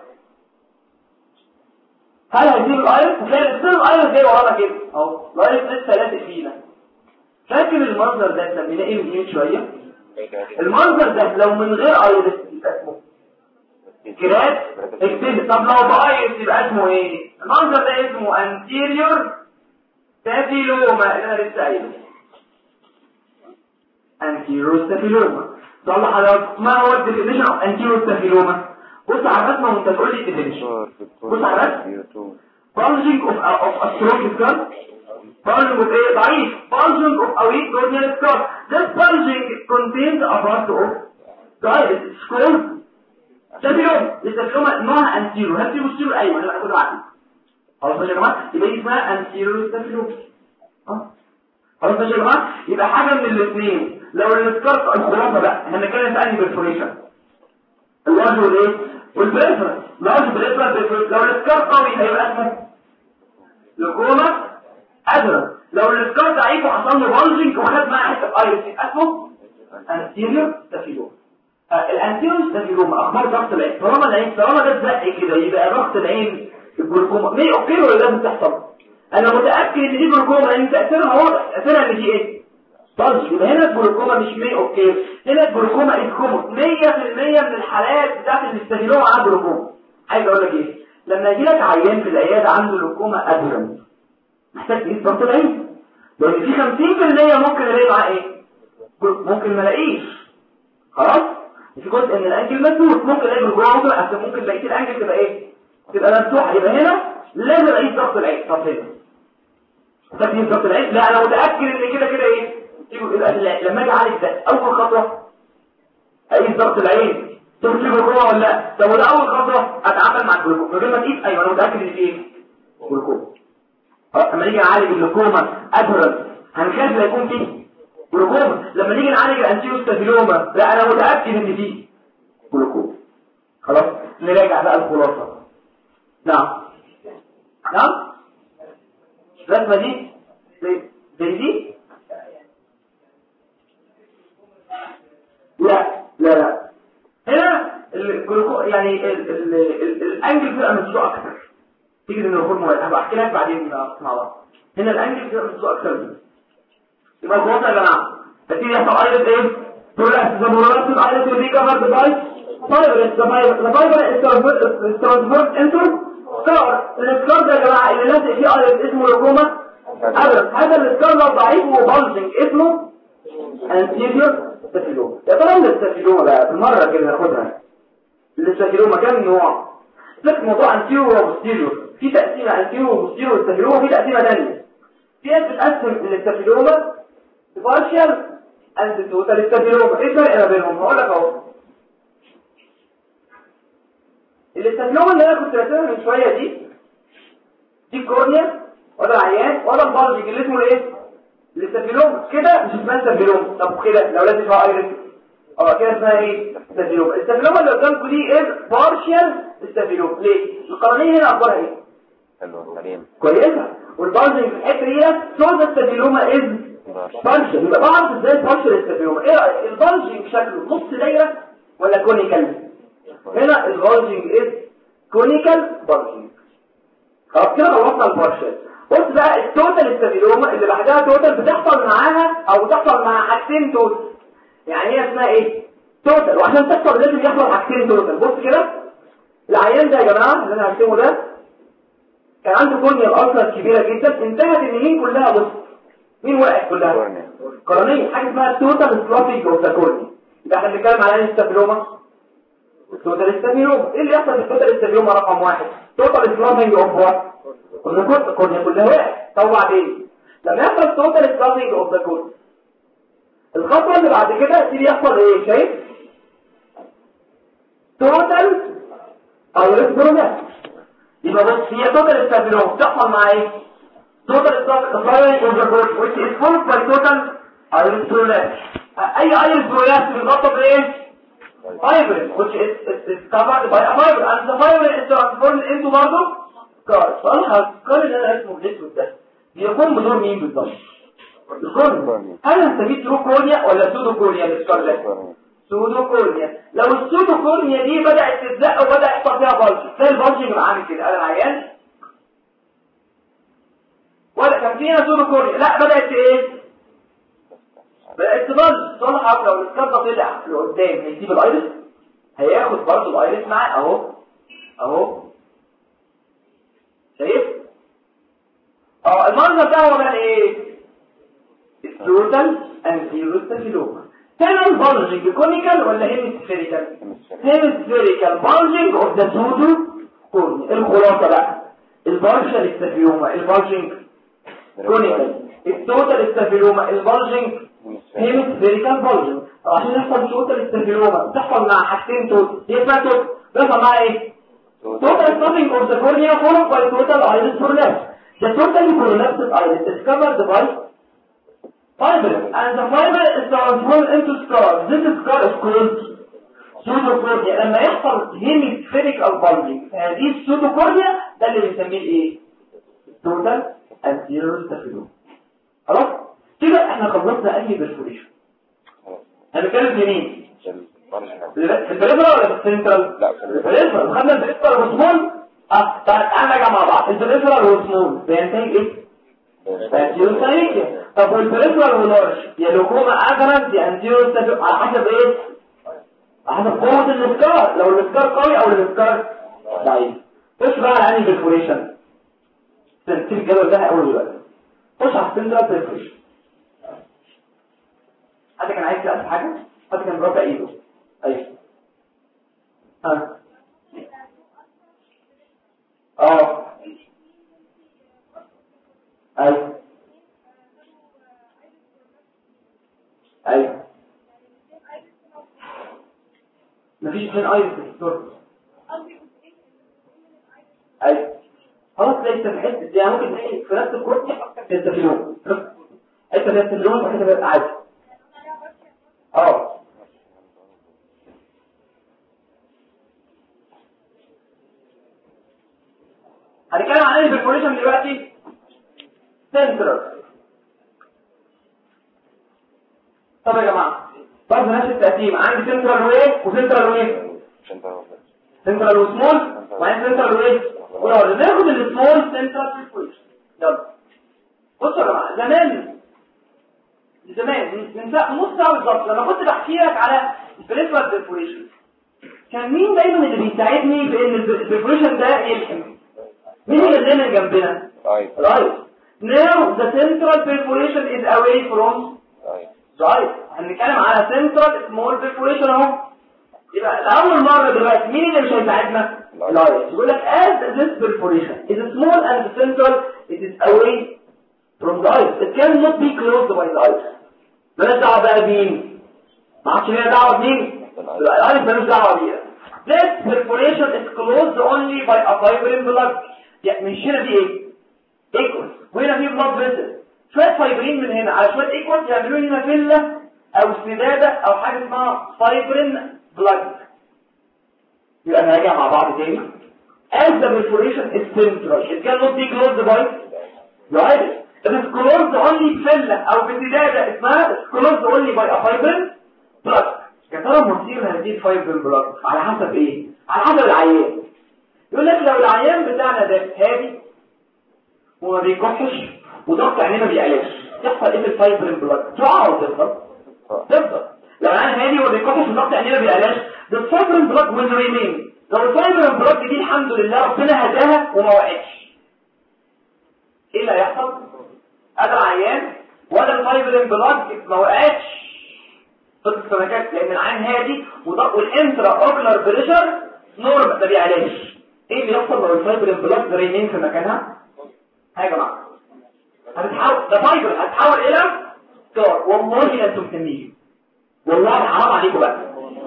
هل هيسيب الايرس؟ هتلاقي السيل الايرس جاي ورانا كده اهو، الايرس لسه لازق فينا. فاكر المنظر ده سميناه ايه من شويه؟ المنظر ده لو من غير ايرس يبقى اسمه كرات اكتب. طب لو بايرس يبقى اسمه ايه؟ المنظر ده اسمه anterior staphyloma اللي انا لسه قايله. anterior staphyloma. صلح حضرتك ما هو الديفينيشن اوف anterior staphyloma؟ بص على الرسمه وانت تقول لي الديفينيشن. بص على الرسمه. bulging of a strong scar. bulging of ايه؟ ضعيف. bulging of a weak corneal scar. this bulging contains a part of the iris. it's called staphyloma. الستافيلوما نوعها anterior. هل في posterior؟ ايوه انا هاخده عادي. خلاص يا جماعه يبقى اسمها anterior staphyloma. خلاص يا جماعه يبقى حاجه من الاثنين. لو السكار الخرافه بقى احنا بنتكلم في انهي برفوريشن؟ اللارج والايه؟ والبريفرنس. لارج بريفرنس. لو السكار قوي هيبقى اسمه لوكوما ادهرنت. لو السكار ضعيف وحصل له بولجنج وخد معاه حته ايرس يبقى اسمه انتيريور ستافيلوما. الانتيريور ستافيلوما اخبار ضغط العين. طالما ده اتزق كده يبقى ضغط العين الجلوكوما ليه اوكي ولا لازم تحصل؟ انا متاكد ان دي جلوكوما لان تاثيرها واضح. تاثيرها ان دي ايه؟ طيب يبقى هنا الجلوكوما مش مي اوكي. هنا الجلوكوما الكومون 100% من الحالات بتاعت الاستافيلوما عنده جلوكوما. عايز اقول لك ايه؟ لما يجي لك عيان في العياده عنده جلوكوما ادهرنت محتاج تقيس ضغط العين، لان في 50% ممكن الاقي معاه ايه؟ ممكن ما الاقيش. خلاص في جزء من الانجل مسدود، ممكن الاقي جلوكوما ممكن بقيه الانجل تبقى ايه؟ تبقى مفتوحه. يبقى هنا لازم اقيس ضغط العين. طب هنا تقييم ضغط العين؟ لا انا متاكد ان كده ايه؟ يبقى لما اجي اعالج ده اول خطوه اقيس ضغط العين تشوف فيه جلوكوما ولا لا. طب وده اول خطوه اتعامل مع الجلوكوما من غير ما تقيس. ايوه انا متاكد ان في ايه؟ جلوكوما. لما نيجي نعالج الجلوكوما ادهرنت هنخاف لا يكون فيه جلوكوما. لما نيجي نعالج الانتيريور ستافيلوما لا انا متاكد ان فيه جلوكوز. خلاص نراجع بقى الخلاصه. نعم الرسمه دي زي دي. لا هنا الجلوكوز يعني الانجل بيبقى مدلوق اكتر. تيجي ان الهرمون هبقى احكي لك بعدين مع بعض. هنا الانجل بيبقى مدلوق اكتر. يبقى الخلاصه يا جماعه تبتدي يحصل ايرس ايه؟ برولابس. the monocyte iris will be covered by fibrous. the fiber is transferred into scar. السكار ده يا جماعه اللي لازق فيه ايرس اسمه لوكوما ايرس. هذا السكار لو ضعيف وبالجنج اسمه anterior ستافيلوما. يا ترى الستافيلوما بقى بالمره كده ناخدها. الستافيلوما كام نوع؟ لك موضوع anterior وبوستيريور، في تقسيمه anterior وبوستيريور الستافيلوما، في تقسيمه ثانيه. في ناس بتقسم الستافيلوما بارشال اند توتال ستافيلوما. ايه الفرق ما بينهم؟ هقول لك اهو. الستافيلوما اللي انا كنت راسمها من شويه دي الكورنيا ولا العيان ولا البلج اللي اسمه ايه؟ الستافيلوما. كده مش اسمها ستافيلوما. طب كده لو لازم فيها ايرس كده اسمها ايه؟ ستافيلوما. الستافيلوما اللي قدامكم دي ايه؟ بارشال ستافيلوما. ليه؟ القرنيه هنا اخبارها ايه؟ حلو سليم كويسه. والبلج في الحته دي سودا ستافيلوما بارشل. يبقى بعرف ازاي بارشل ستافيلوما. ايه رايك؟ البلجنج شكله نص دايره ولا كونيكال؟ هنا البلجنج كونيكال بلجنج. خلاص كده خلصنا البارشل. بص بقى التوتال ستافيلوما اللي بعدها توتال بتحصل معاها او تحصل مع حاجتين توتال. يعني هي اسمها ايه؟ توتال. وعشان تحصل لازم يحصل حاجتين توتال. بص كده العيان ده يا جماعه اللي انا هرسمه ده كان عنده كورنيا الالسر كبيره جدا انتهت النهين كلها. بص مين وقعت كلها؟ قرنيه. حاجه اسمها توتال سلوبينج اوف ذا كورنيا. يبقى احنا بنتكلم على الستافيلوما. التوتال ستافيلوما ايه اللي يحصل في التوتال ستافيلوما؟ رقم واحد توتال سلوبينج اوف وات؟ الكورنيا كلها وقعت. طب وبعدين لما يحصل توتال سلوبينج اوف ذا كورنيا الخطوه اللي بعد كده تيجي يحصل ايه؟ شايف؟ توتال ايرس برولابس. يبقى بص هي توتال ستافيلوما بتحصل مع ايه؟ total supply of the body which is followed by total iris prolapse. اي iris prolapse بيتغطى بايه؟ fiber which is covered by a fiber and the fiber is transformed into برضه scar. السكار اللي انا اسمه الاسود ده بيقوم بدور مين بالظبط؟ الكورنيا. هل هنسميه ترو كورنيا ولا سودو كورنيا السكار ده؟ سودو كورنيا. لو السودو كورنيا دي بدات تتزق وبدا يحصل فيها بلج زي البلج اللي عامل كده انا العيان ولا كان فيها سودو كورنيا. لا بدأت ايه؟ بدأت تضل صلحة. لو الاسكار طلع لقدام هيسيب الايرس هياخد برضه الايرس معاه اهو شايف؟ المنظر ده هو بقى ايه؟ التوتال انتيريور ستافيلوما. هنا البلجنج كونيكال ولا هيمسفيريكال؟ هيمسفيريكال بلجنج اوف ذا سودو كورنيا. الخلاصه بقى البارشال ستافيلوما البلجنج كونيكال. التوتال ستافيلوما البلجنج هيمسفيريكال بلجنج. عشان يحصل توتال ستافيلوما بتحصل مع حاجتين توتال. هي اسمها توتال بيحصل معاها ايه؟ توتال ستافينج اوف ذا كورنيا فولد باي توتال ايرس برولابس. The total prolapsed iris is covered by fiber and the fiber is transformed into scar. This scar is called pseudocornea. لما يحصل hemispherical bulging هذه السودوكورنيا ده اللي بنسميه ايه؟ total anterior staphylococcus. خلاص كده احنا خلصنا اي برفوريشن. هنتكلم في مين؟ في البريفرال ولا في السنترال؟ لا في البريفرال. خدنا البريفرال والسمول. تعال نرجع مع بعض. البريفرال والسمول بينتج ايه؟ انتيرو سايكيا. طب والبريفرال واللارج يا لوكوما اجرانت يا انتيرو ستافيلوما على حسب ايه؟ على حسب قوه الاسكار. لو الاسكار قوي او الاسكار ضعيف. خش بقى على انهي برفوريشن. ترتيب الجدول ده اول دلوقتي. خش على السنترال برفوريشن. حد كان عايز يسال حاجه؟ حد كان رافع ايده؟ ايوه ايوه مفيش اثنين ايرس في الصوره. ايوه خلاص ليس في حته دي ممكن تلاقي في نفس الكورنيا في التفلون حته في التفلون وحته في العادي. هنتكلم عن البرفوريشن دلوقتي سنترال. طب يا جماعه برضه نفس التقسيم، عندي سنترال وايه وسنترال وايه، سنترال وسمول وعندي سنترال وايه ولارج. ناخد السمول سنترال برفوريشن. يلا بصوا يا جماعه، زمان من نص ساعه بالظبط لما كنت بحكي لك على البريفرال برفوريشن كان مين دايما اللي بيساعدني في ان البرفوريشن ده يلحم؟ مين اللي دايما جنبنا؟ رايت. Now the central perforation is away from right. هنتكلم على central small perforation اهو. يبقى لأول مرة دلوقتي مين اللي مش هيساعدنا؟ right. يقول لك as this perforation is small and central, it is away from the eyes. It cannot be closed by the eyes. مالناش دعوة بقى بمين؟ ما عادش ليها دعوة بمين؟ الeyes مالناش دعوة بيها. This perforation is closed only by a fibrin blood. يعني من هنا دي ايه؟ ايكوس، وهنا في بلاد فيسل، شويه فايبرين من هنا على شويه ايكوس يعملوا لنا فيلا او سداده او حاجه اسمها فايبرين بلاد. يبقى نراجع مع بعض تاني. As the perforation is central, it cannot be closed by the eyes. It is closed only بفيلا او بسداده اسمها closed only by a fibrin blood. يا ترى مصير هذه الفايبرين بلاد على حسب ايه؟ على حسب العيان. يقول لك لو العيان بتاعنا ده هادي وما بيكحش وضغط عينيه ما بيقلقش، يحصل ايه في الفايبرين بلاد؟ تقع وتفضل. لو العيان هادي وما بيكحش وضغط عينيه ما بيقلقش، ده الفايبرين بلاد will remain. لو الفايبرين بلاد دي الحمد لله ربنا هداها وما وقعتش، ايه اللي هيحصل؟ ادي العيان ولا الفايبرين بلاد ما وقعتش في السمكات لان العيان هادي وضغط والانترا اوكلر بريشر نورمال ما بيقلقش. ايه اللي يحصل لو الفايبرين بلاد ريمين في مكانها؟ يا جماعه هتتحول، ده فايبر هتتحول الى سكار. والله انتم مسميين، والله حرام عليكم بقى.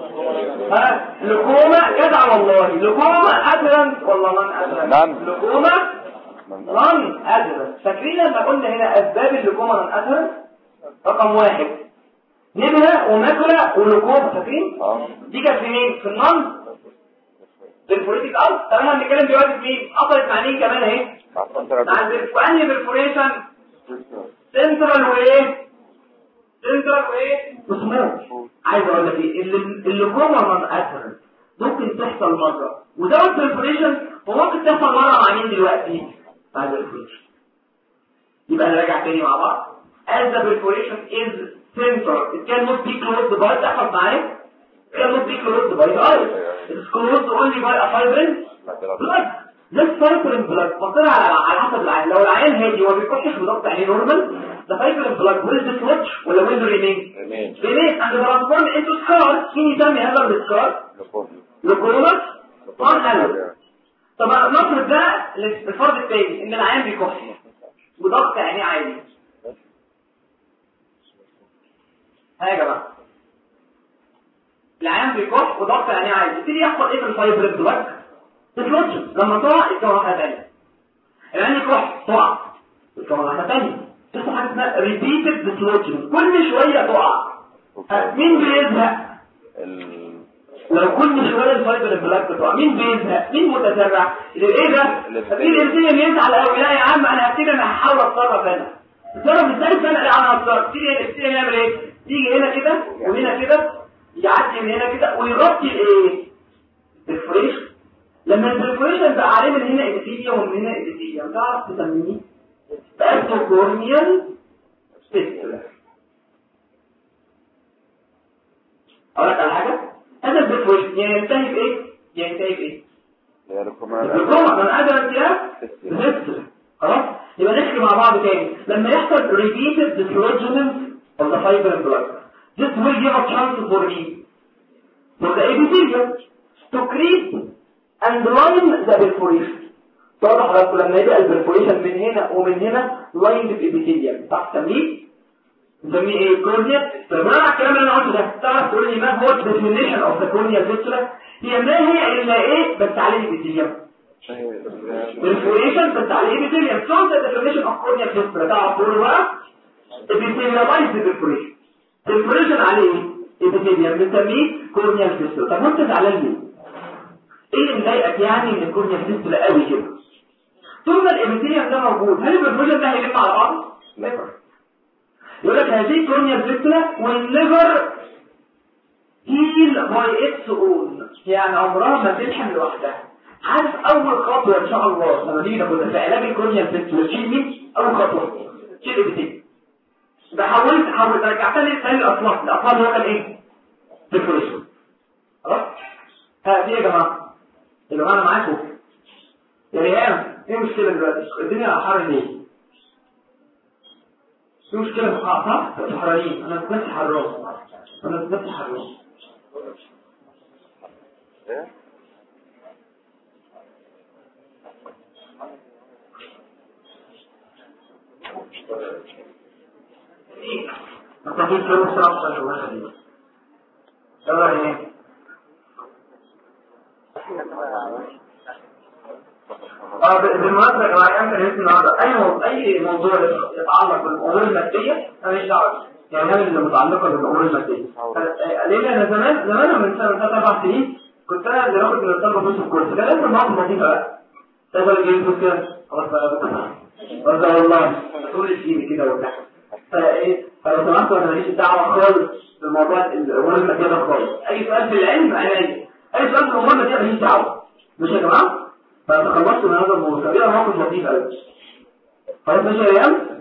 لكومه جدع والله، لكومه ادرنت والله من ادرنت لكومه من ادرنت. فاكرين لما قلنا هنا اسباب اللكومه من ادرنت؟ رقم 1 نبله وماكله ولكومه، فاكرين؟ دي كانت في مين؟ في النون بالفوريتيك ارض. طب احنا بنتكلم دلوقتي في مين؟ قطعت مع مين كمان اهي؟ مع الانهي بالفوريشن سنترال وايه؟ سنترال وايه؟ وسمول. عايز اقول لك ايه؟ اللكومه من اثر ممكن تحصل مره، وده البرفوريشن وممكن تحصل مره مع مين دلوقتي؟ مع البرفوريشن. يبقى نراجع تاني مع بعض. as the perforation is central, it cannot be closed by، تحفظ معايا؟ cannot be closed by the eyes. It is closed only by a fibrin blood. This fibrin blood مصير على حسب العين. لو العين هادي وما بيكحش وضغط عينيه نورمال، the fibrin blood will dislodge ولا will remain and transform into scar. مين يسمي هذا السكار؟ لكومة ألم. طب نفرض ده الفرض الثاني ان العين بيكح وضغط عينيه عالي. ها يا جماعه العيان بيكح وضغط عينيه عالي، يبتدي يحصل ايه في الفايبرين بلاد؟ تفلوتش. لما تقع يتكون واحده ثانيه. العيان يكح تقع يتكون واحده ثانيه. تحصل حاجه اسمها ريبيتد ديسلوجن، كل شويه تقع. مين بيزهق؟ لو كل شويه الفايبرين بلاد بتقع مين بيزهق؟ مين متسرع؟ ايه ده؟ في الانسان يزعل قوي، لا يا عم انا هبتدي انا هحاول اتصرف انا. اتصرف ازاي؟ انا انا هتصرف. تيجي نعمل ايه؟ تيجي هنا كده وهنا كده، يعدي من هنا كده ويغطي الايه؟ البرفوريشن. لما البرفوريشن بقى عليه من هنا ابيثيليا ومن هنا ابيثيليا، تعرف تسميه بارتوكورنيال فيستولا. اقول لك على حاجه، هذا البرفوريشن ينتهي بايه؟ ينتهي بايه؟ الجمعه من ادرس يا فيستولا. خلاص يبقى نحكي مع بعض تاني. لما يحصل repeated dislodgement of the fibrin blood, this will give a chance for me, for the epithelium to creep and line the perforation. واضح حضراتكم لما يبقى البرفوريشن من هنا ومن هنا لاين بالابيثيليوم، صح؟ نسميه ايه؟ كورنيا. فبناء على الكلام اللي انا قلته ده تعرف تقول لي ما هو الديفينيشن اوف ذا كورنيا فيستولا؟ هي ما هي الا ايه بس عليه ابيثيليوم. perforation بس على ابيثيليوم. so the definition of corneal fistula تعرف تقول بقى epithelialized perforation. perforation عليه ابيثيليوم بنسميه corneal fistula. طب وانت زعلان ليه؟ ايه اللي مضايقك يعني ان الكورنيال فيستولا قوي كده؟ الابيثيليوم ده موجود، هل البرفوجن ده هيلم على بعض؟ نيفر. يقول لك هذه كورنيال فيستولا والنيفر هيل باي اتس اون، يعني عمرها ما تلحم لوحدها. عارف اول خطوه ان شاء الله لما نيجي ناخدها في علاج الكورنيال فيستولا تشيل مين؟ اول خطوه تشيل الابيثيليوم. حاولت رجعتها الاطفال هو كان ايه؟ ديفوريشن. خلاص؟ ها دي يا جماعه انا معاكم يا ريان. ايه المشكله دلوقتي؟ الدنيا حر ليه؟ في مشكله في صح؟ حرارين. انا نفسي حرام. التفاصيل في الصراحه شويه دي. يلا ايه؟ بالمناسبه يا جماعه احنا النهارده اي موضوع يتعلق بالامور الماديه انا مش دعوه، يعني هذه اللي متعلقه بالامور الماديه. ليه انا زمان من سنه 4 سنين كنت انا اللي باخد من الطلبه في الكورس، كان لازم نقعد لطيفه بقى. تقدر تجيب كده خلاص بقى والله طول الشيء كده وبتاع. فلو سمحت انا ماليش دعوه خالص بالموضوع الامور الماديه ده خالص. اي سؤال في العلم اي سؤال في الامور الماديه ماليش دعوه. مش يا جماعه؟ فتخلصت من هذا الموضوع. كده موقف لطيف قوي. خلاص ماشي يا ريان؟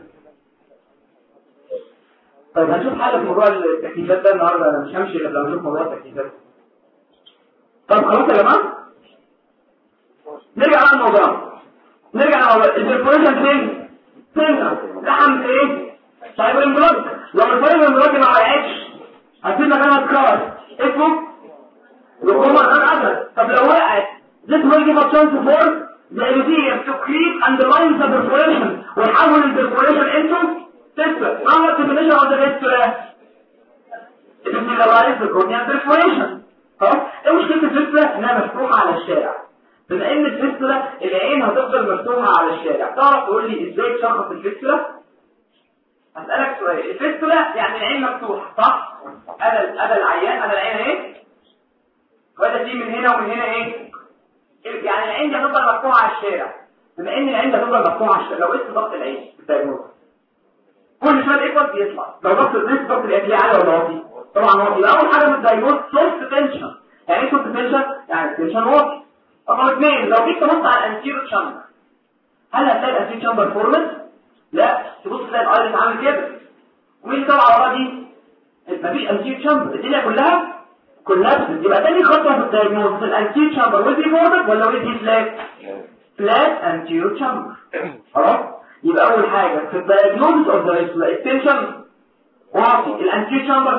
طيب هنشوف حاجه في موضوع التكييفات ده النهارده. انا مش همشي غير لو نشوف موضوع التكييفات. طب خلاص يا جماعه نرجع على الموضوع. البرفوريشن فين لحم ايه؟ طيب الامبراج لو الامبراج ما وقعتش هتسيب مكانها تكار اسمه ركوما الأسد. طب لو وقعت this will give a chance for the epithelium to creep and line the perforation ويحول الperforation into fistula. Now what definition of the fistula? It is legalized the corneal perforation. خلاص؟ ايه مشكلة الفستلة؟ انها مفتوحة على الشارع. بما ان الفستلة العين هتفضل مفتوحة على الشارع. تعرف تقول لي ازاي تشخص الفستلة؟ هسألك سؤال. الفستلة يعني العين مفتوحة صح؟ أدا العيان العين ايه؟ وده فيه من هنا ومن هنا ايه؟ يعني العين دي هتفضل مفتوحة على الشارع. بما ان العين دي هتفضل مفتوحة على الشارع، لو قلت ضغط العين بالدايجنوز كل شويه الايكوال بيطلع. لو ضغط العين عالي ولا واطي؟ طبعا واطي. اول حاجه من الدايجنوز سورس تنشن. يعني ايه سورس تنشن؟ يعني التنشن واطي. رقم 2 لو جيت تبص على الانتيرو تشامبر، هل هتلاقي الانتيرو تشامبر فورمد؟ لا. تبص تلاقي الايرس عامل كده ومين طبعا ورا دي؟ مفيش انتيرو تشامبر. الدنيا كلها كولابس. يبقى تاني خطوه في الدايجنوز الانتيرو تشامبر ويل بي فورمد ولا ويل بي فلات انتيرو تشامبر. خلاص. يبقى اول حاجه في الدايجنوز اوف ذا التنشن واطي. الانتيرو تشامبر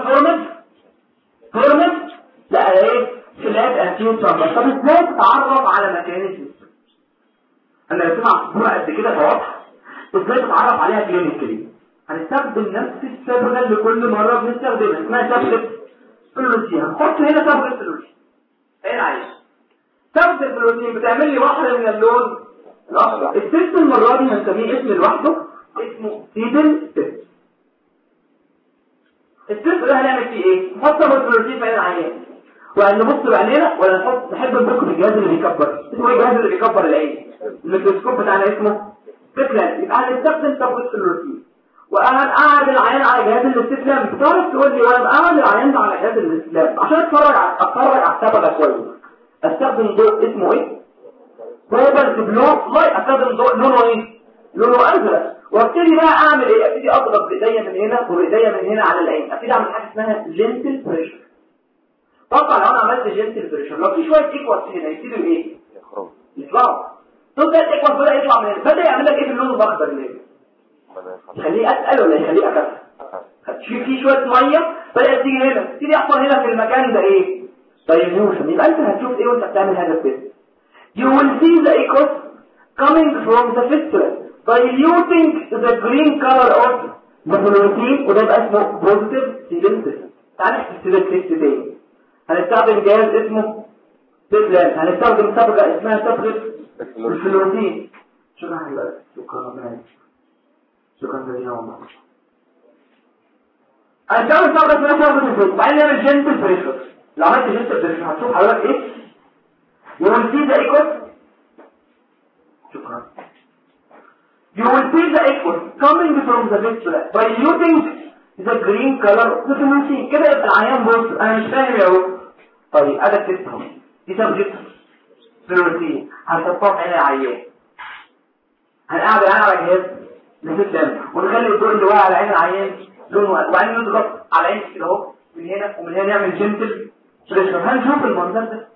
فورمد لا ايه فلات انتيرو تشامبر. طب ازاي تتعرف على مكان الجسم؟ انا بسمع صوره قد كده واضحه. ازاي تتعرف عليها كلينيكالي؟ هنستخدم نفس الصبغه اللي كل مره بنستخدمها اسمها صبغه فلوسين. هنحط هنا صبغه فلوسين. ايه عايز صبغه الفلوسين بتعمل لي واحده من اللون الاخضر. التست المره دي هنسميه اسم لوحده اسمه سيدل تست. التست ده هنعمل فيه ايه؟ نحط صبغه فلوسين في عين العيان وهنبص بعينينا ولا نحب نبص في الجهاز اللي بيكبر. اسمه ايه الجهاز اللي بيكبر العين؟ الميكروسكوب بتاعنا اسمه سبلان. يبقى هنستخدم صبغه فلوسين وهنقعد العيان على جهاز الاستسلام. بتعرف تقول لي وانا بقعد العيان على جهاز الاستسلام عشان اتفرج على الصبغه كويس استخدم ضوء اسمه ايه؟ كوبالت بلو لايت. استخدم ضوء لونه ايه؟ لونه ازرق. وابتدي بقى اعمل ايه؟ ابتدي اضغط بايديا من هنا وبايديا من هنا على العين. ابتدي اعمل حاجه اسمها جنتل بريشر. طبعا لو انا عملت جنتل بريشر لو في شويه ايكوال هنا يبتدوا ايه؟ يطلعوا. طب ده الايكوال بدا يطلع من هنا بدا يعمل لك ايه باللون الاخضر ليه؟ يخليه اتقل ولا يخليه اخف؟ في شويه ميه بدات تيجي هنا تيجي يحصل هنا في المكان ده ايه؟ دايليوشن. يبقى انت هتشوف ايه وانت بتعمل هذا التست؟ You will see the echoes coming from the fistula diluting to the green color of the fluorescein وده يبقى اسمه positive silensis. تعال نحسب silensis تاني. هنستخدم جهاز اسمه سبلان. هنستخدم صبغه اسمها صبغه الفلوروسين. شكرا جزيلا والله. هنستخدم صبغه اسمها صبغه الفلوروسين. بعدين نعمل جنتل بريشر. لو عملت جنتل بريشر هتشوف حضرتك ايه؟ You will see the echoes. شكرا. you will see the aqueous coming from the fistula diluting the green color of the fluorescein. كده يبقى العيان بص انا مش فاهم يا ابو. طيب ادي التست دي سبجكت فلوروسين هنحطها في عين العيان، هنقعد العين على جهاز نزيد دم ونخلي الضوء اللي واقع على عين العيان لونه واحد وبعدين نضغط على عين كده اهو من هنا ومن هنا نعمل جنتل بريشر. هنشوف المنظر ده.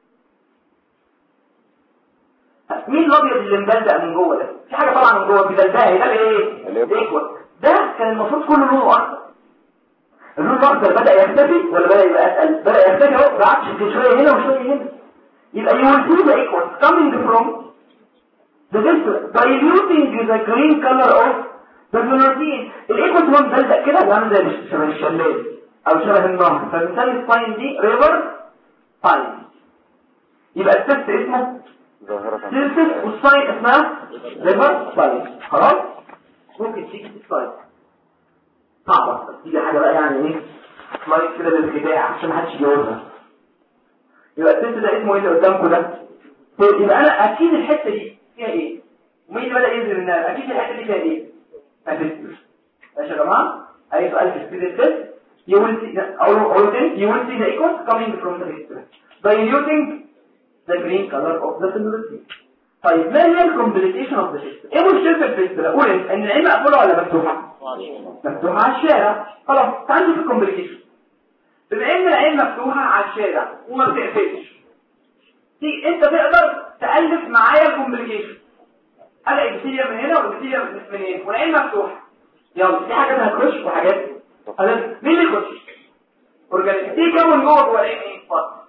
مين الابيض اللي مبلدق من جوه ده؟ في حاجه طالعه من جوه مبلدقه ده ايه؟ الايكوال. ده كان المفروض كله لونه اخضر. اللون الاخضر بدا يختفي ولا بدا يبقى اتقل؟ بدا يختفي اهو بعد شويه هنا وشويه هنا. يبقى you will see the equals coming from the distance diluting the green color of the fluorescein. الايكوال هو مبلدق كده بيعمل زي شبه الشلال او شبه النهر، فبنسمي الساين دي ريفر ساين. يبقى التست اسمه سيرفس والساين اسمها ريفر ساين. خلاص ممكن تيجي الساين صعبه بس دي حاجه بقى يعني ايه سلايد كده للخداع عشان محدش يجاوبها. يبقى التست ده اسمه ايه اللي قدامكم ده؟ يبقى انا اكيد الحته دي فيها ايه ومين اللي بدا ينزل منها؟ اكيد الحته دي فيها ايه؟ فيستر. ماشي يا جماعه؟ اي سؤال في التست you will see the equals coming from the fistula diluting the green color of the fluorescein. طيب ما هي الكومبليكيشن اوف ذا fistula؟ ايه مشكله الفيستولا؟ قول انت ان العين مقفوله ولا مفتوحه؟ مفتوحه على الشارع. خلاص تعالوا في الكومبليكيشن. بما ان العين مفتوحه على الشارع وما بتقفلش انت تقدر تالف معايا الكومبليكيشن. الاقي ابتديه من هنا وابتديه من هنا والعين مفتوحه. يلا في حاجات هتخش وحاجات مين اللي يخش؟ اورجانيك. دي كون جوه العين ايه؟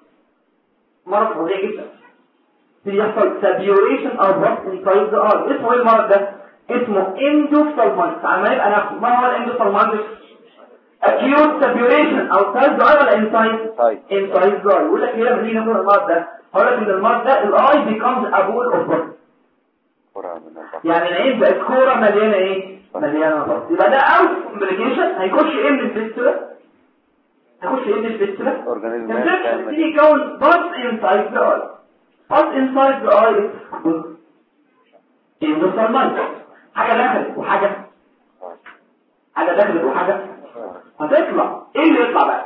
مرض فظيع جدا بيحصل سابيوريشن او ضغط انسايد ذا ار. اسمه ايه المرض ده؟ اسمه اندوفالمانس. على ما يبقى نفسه ما هو الاندوفالمانس؟ acute سابيوريشن او سايد ذا ار ولا انسايد ذا ار. يقول لك ايه لما نيجي نقول المرض ده؟ هقول لك ان المرض ده الاي بيكمز ابول اوف ضغط، يعني العين بقت كوره مليانه ايه؟ مليانه ضغط. يبقى ده اوت كومبليكيشن. هيخش ايه من الفيستولا؟ هيخش ايه من الفيستولا؟ اورجانيزم يجي يكون ضغط انسايد ذا ار. What's inside the eye is endophthalmitis. حاجة دخلت وحاجة دخلت وحاجة هتطلع. ايه اللي يطلع بقى؟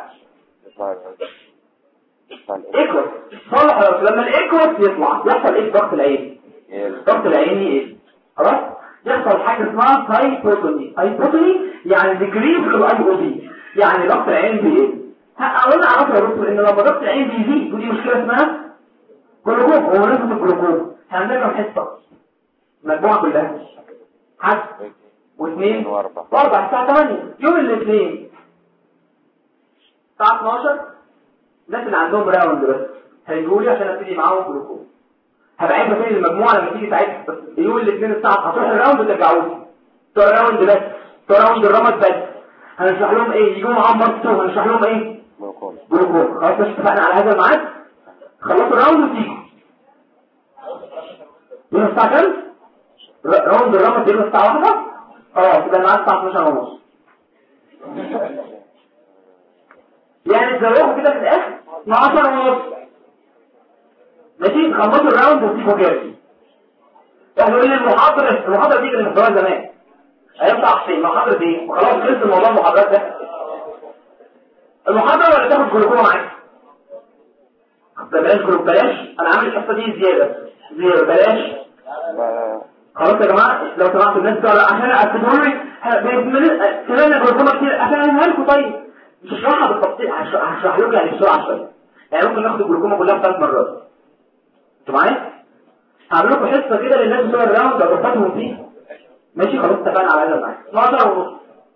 ايكوس. صالح لما الايكوس يطلع يحصل ايه في ضغط العين؟ ضغط العين ايه؟ خلاص؟ يحصل حاجة اسمها هايبوتوني. هايبوتوني يعني ديكريز في الاي او بي، يعني ضغط العين بيقل. اقولنا على فكرة يا دكتور ان لما ضغط العين بيزيد ودي مشكلة اسمها جلوكوم. هو نسبة الجلوكوم عندنا كم حصة؟ المجموعة كلها حد واثنين واربع الساعة 8 يوم الاثنين الساعة 12 الناس اللي عندهم راوند بس هيجولي عشان ابتدي معاهم جلوكوم. هبعيد ما بين المجموعة لما تيجي ساعتها بس يوم الاثنين الساعة هتروح الراوند وترجعوا بتوع الراوند بس بتوع راوند الرمد بس هنشرح لهم ايه؟ يجوا معاهم برضه هنشرح لهم ايه؟ جلوكوم. خلاص مش اتفقنا على هذا الميعاد؟ خلصوا الراوند وتيجوا يوم الساعة كام؟ راوند الرمد يوم الساعة 1 خلاص يبقى الميعاد الساعة 12:30 يعني تزوقوا كده في الاخر 12:30 ماشي. تخلصوا الراوند وتيجوا جاي. احنا قلنا المحاضرة دي كانت محضرها زمان هيطلع حسين المحاضرة دي وخلاص خلص الموضوع. المحاضرات ده المحاضرة ولا تاخد جلوكوما معاك؟ بلاش انا عامل الحصه دي زياده بلاش. خلاص يا جماعه لو سمعتوا الناس بتوع عشان اكتبوا لي كلامنا جلوكوما كتير افهمها لكم. طيب مش هشرحها بالتفصيل، هشرح لكم يعني بسرعه شويه. يعني ممكن ناخد الجلوكوما كلها في 3 مرات. انتوا معايا؟ هعمل لكم حصه كده للناس بتوع الراوند اضبطهم فيه ماشي. خلاص اتفقنا على هذا معاك 12:30.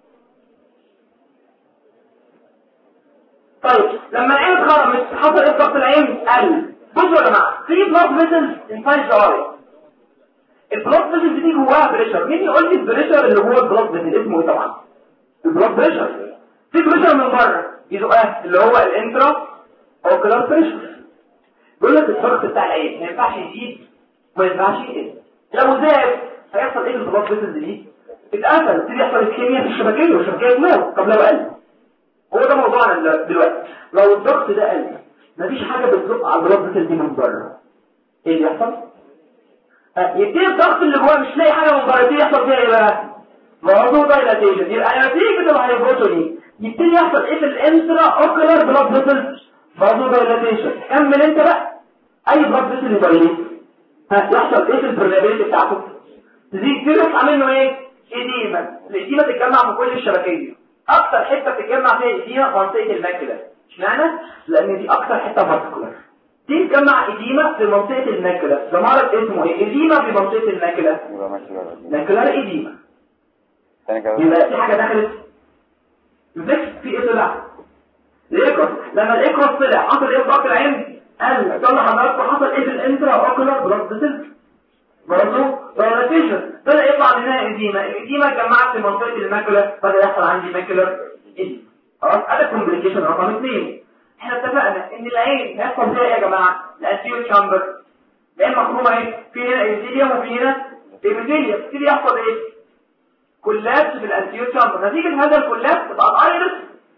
طيب لما العين اتخرمت حصل ايه؟ ضغط العين قل. بصوا يا جماعه في بلاد فيسلز انسايد ذا اي. البلاد فيسلز دي جواها بريشر. مين يقول لي البريشر اللي جوه البلاد فيسل اسمه ايه؟ طبعا البلاد بريشر. في بريشر من بره يزقها اللي هو الانترا اوكولار بريشر. بيقول لك الضغط بتاع العين ما ينفعش يزيد وما ينفعش يقل. لو زاد هيحصل ايه للبلاد فيسلز دي؟ اتقفل. يبتدي يحصل اسكيميا في الشبكيه والشبكيه تموت. طب لو قل هو ده موضوعنا دلوقتي. لو الضغط ده قل مفيش حاجه بتزق على البلاد فيسل دي من بره، ايه اللي يحصل؟ يبتدي الضغط اللي جواه مش لاقي حاجه من بره دي يحصل فيها ايه بقى؟ موضوع دايلاتيشن. يبقى نتيجه الهايبوتوني يبتدي يحصل ايه في الانترا اوكولار بلاد فيسل؟ موضوع دايلاتيشن. كمل انت بقى. اي بلاد فيسل يدايليت يحصل ايه في البرميابيليتي بتاعته؟ تزيد تطلع منه ايه؟ اديمه. الاديمه تتجمع في كل الشبكيه. اكتر حته بتتجمع فيها اديمه منطقه الماكيولا. اشمعنى؟ لان دي اكتر حته فاسكولار. دي تجمع اديمه في منطقه الماكيولا. ده مرض اسمه ايه؟ اديمه في منطقه الماكيولا. ماكيولار اديمه. يبقى في حاجه دخلت الفكس في ايه طلع؟ الايكوس. لما الايكوس طلع حصل ايه في ضغط العين؟ قال طلع حضراتكم حصل ايه في الانترا اوكولار بلاد فيسل؟ برضه دايلاتيشن. بدأ يطلع منها اديمه. الاديمه اتجمعت في منطقه الماكيولا، بدأ يحصل عندي ماكيولار اديمه. خلاص ادي كومبليكيشن رقم 2. احنا اتفقنا ان العين هيحصل فيها ايه يا جماعه؟ الانتيريور تشامبر العين مخرومه ايه؟ في هنا ايبيثيليوم وفي هنا ايبيثيليوم. يبتدي يحصل ايه؟ كولابس في الانتيريور تشامبر. نتيجه هذا الكولابس تبقى الايرس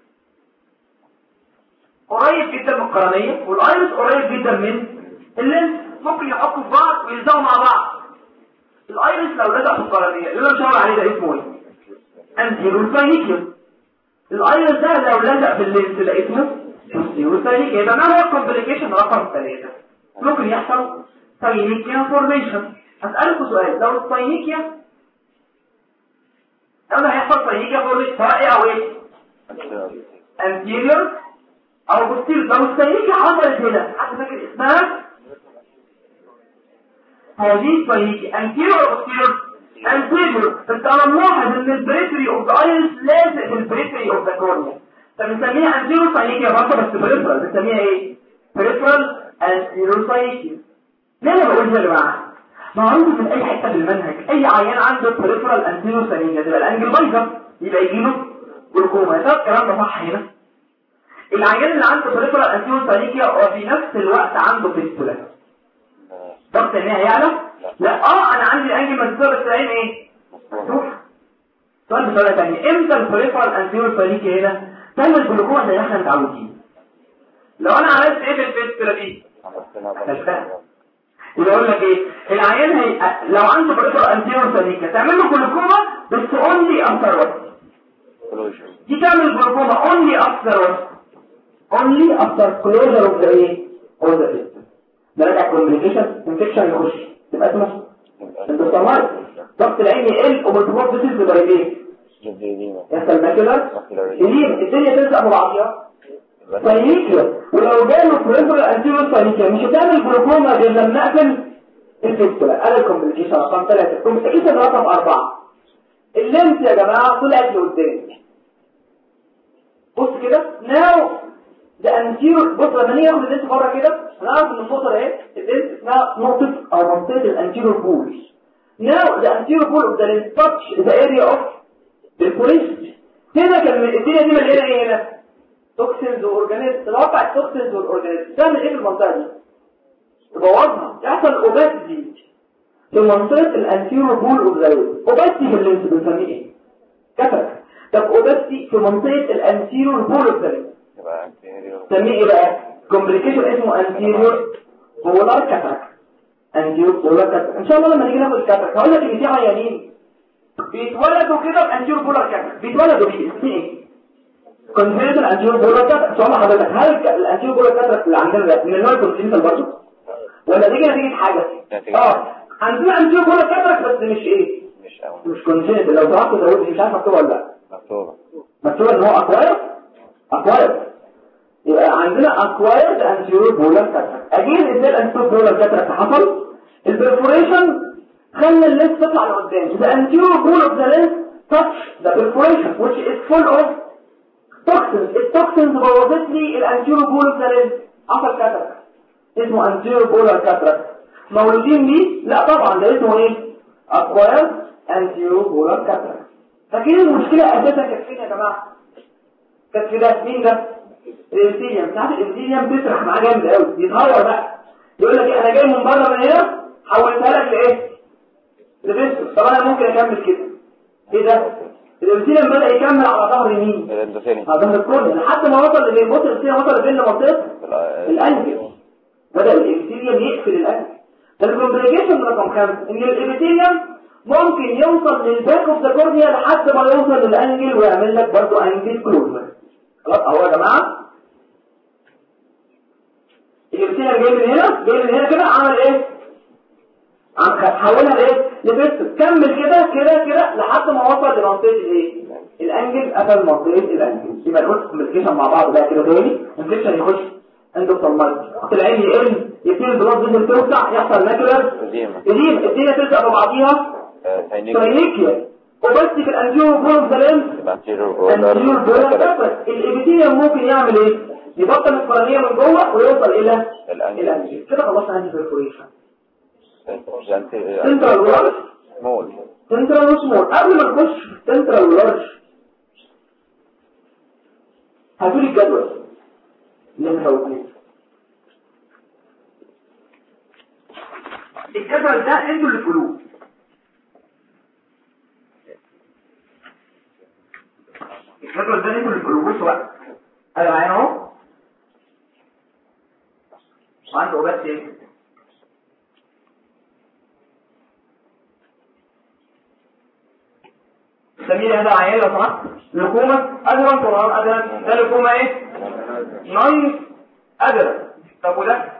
قريب جدا من القرنيه، والايرس قريب جدا من اللينس. ممكن يحطوا في بعض ويلزقوا مع بعض. الايرس لو لزق في القرنيه اللي انا بشاور عليه ده اسمه ايه؟ انتيريور ساينيكيوم. الايرس ده لو لزق في اللينس ده اسمه posterior ساينيكيا. يبقى ما هو الكومبليكيشن رقم 3؟ ممكن يحصل ساينيكيا فورميشن. هسألكوا سؤال، لو الساينيكيا لو هيحصل ساينيكيا فورميشن سواء ايه او ايه؟ anterior او posterior. لو الساينيكيا حصلت هنا حد فاكر اسمها؟ هذه ساينيكيا anterior او posterior؟ anterior. بس انا ملاحظ ان البريفري اوف ذا ايرس لازق في البريفري اوف ذا كورنيا، فبنسميها انتيرو ساينيكيا برضه بس بريفرال. بنسميها ايه؟ بريفرال انتيرو ساينيكيا. ليه انا بقول يا جماعه؟ معروف من اي حته في المنهج اي عيان عنده بريفرال انتيرو ساينيكيا تبقى الانجل بايظه، يبقى يجي له جلوكوما. ده الكلام ده صح هنا؟ العيان اللي عنده بريفرال انتيرو ساينيكيا وفي نفس الوقت عنده فيستولا ضغط عينيه يعلى؟ لا. انا عندي الانجل مكسور بس العين ايه؟ مفتوح. سؤال بسؤال ثاني، امتى البريفرال انتيرو ساينيكيا هنا تعمل جلوكوما زي ما احنا متعودين؟ لو انا عملت ايه في الفيستولا دي؟ يبقى اقول لك ايه؟ العيان لو عنده بريفرال انتيرو ساينيكيا تعمل له جلوكوما بس اونلي افتر وقت. دي تعمل جلوكوما اونلي افتر وقت، اونلي افتر كلوجر اوف ذا ايه؟ اوف ذا فيستولا. ده راجع كومبليكيشن انفكشن يخش تبقى اسمه انتصامات. ضغط العين يقل ومالتيبل فيسز تبقى ايه؟ يحصل ماكيولار الدنيا تلزق ببعضيها ساينيكيا. ولو جاله بريفرال انتيريور ساينيكيا مش هتعمل جلوكوما غير لما اقفل الفيستولا. ادي الكومبليكيشن رقم 3. الكومبليكيشن رقم 4 اللينس يا جماعه طلعت لقدام. بص كده ناو ده انتيريور. بص لما نيجي ناخد اللينس بره كده هنعرف ان النقطه اهي اللينس اسمها نقطه او منطقه الانتيريور بول. ناو ذا انتيريور بول اوف ذا لينس تاتش ذا اريا اوف البوليس. هنا كان الدنيا دي مليانه ايه هنا؟ توكسينز واورجانيزم. تتوقع التوكسينز والاورجانيزم تعمل ايه في المنطقه دي؟ تبوظها. يحصل اوباسيتي في منطقه الانتيريور بول اوف ذا لينس. اوباسيتي في اللينس بنسميه ايه؟ كاتراكت. طب اوباسيتي في منطقه الانتيريور بول اوف ذا لينس بنسميه ايه بقى؟ كومبليكيشن اسمه انتيريور بولار كاتراكت. انتيريور بولار كاتراكت. ان شاء الله لما نيجي ناخد الكاتراكت هقول لك ان في عيانين بيتولدوا كده بانتيريور بولار كاتراكت. بيتولدوا بيه اسمه ايه؟ كونجنتال انتيريور بولار كاتراكت. سؤال حضرتك، هل الانتيريور بولار كاتراكت اللي عندنا ده من النوع الكونجنتال برضه ولا دي نتيجه حاجه؟ عندنا انتيريور بولار كاتراكت بس مش ايه؟ مش كونجنتال. لو طلعت زودت مش عارف مكتوبه ولا لا؟ مكتوبه ان هو اكواير. يبقى عندنا اكوايرد انتيريور بولار كاتراكت. اجين ازاي الانتيريور بولار كاتراكت حصل؟ البرفوريشن خلى اللينس تطلع لقدام. The anterior wall of the lens touch the perforation which is full of toxins. التوكسينز بوظت لي الانتيريور بول اوف ذا لينس. حصل كاتراكت اسمه anterior polar cataract. مولودين بيه؟ لا طبعا ده اسمه ايه؟ acquired anterior polar cataract. فاكرين المشكله اساسا كانت فين يا جماعه؟ كانت في ده مين ده؟ الانسيليوم. ساعات الانسيليوم بيسرح معاه جامد قوي بيتغير بقى. يقول لك ايه؟ انا جاي من بره من هنا حولتها لك لايه؟ لفيستوس. طب انا ممكن اكمل كده. ايه ده؟ الانسيليوم بدأ يكمل على ظهر مين؟ على ظهر الكورنيا لحد ما وصل للبوت. الانسيليوم وصل فين؟ لمنطقه الانجل. بدأ الانسيليوم يقفل الانجل. ده الكومبليكيشن رقم 5 ان الابيثيليوم ممكن ممكن يوصل للباك اوف ذا كورنيا لحد ما يوصل للانجل ويعمل لك برضه انجل كلوزر. خلاص اهو يا جماعه الابتسامه جاي من هنا كده عمل ايه؟ حولها لايه؟ لبيستم. كمل كده لحد ما وصل لمنطقه الايه؟ الانجل. قفل منطقه الانجل. يبقى نقول كوميونيكيشن مع بعض بقى كده تاني. انفكشن يخش اندوسالمايت، العين يقل، يبتدي البلاد فيزل توسع، يحصل ماكولار اديم، الدنيا تلزق ببعضيها ساينيكيا وبس في الانجيو بول سلام الانجيو بول. الابيثيليوم ممكن يعمل ايه؟ يبطل القرنيه من جوه ويوصل الى الانجيو. كده خلصنا عندي بيرفوريشن سنترال ولارج سمول. سنترال وسمول. قبل ما نخش سنترال ولارج هاتوا لي الجدول اللي مفوتين. الجدول ده انتوا اللي تقولوه. الجدول ده انتوا اللي تقولوه. بصوا بقى انا معايا اهو عنده بس ايه؟ سميه هذا عيان لو سمحت. لكومة أدرم طبعا أدرم. ده لكومة ايه؟ نايس أدرم. طب وده؟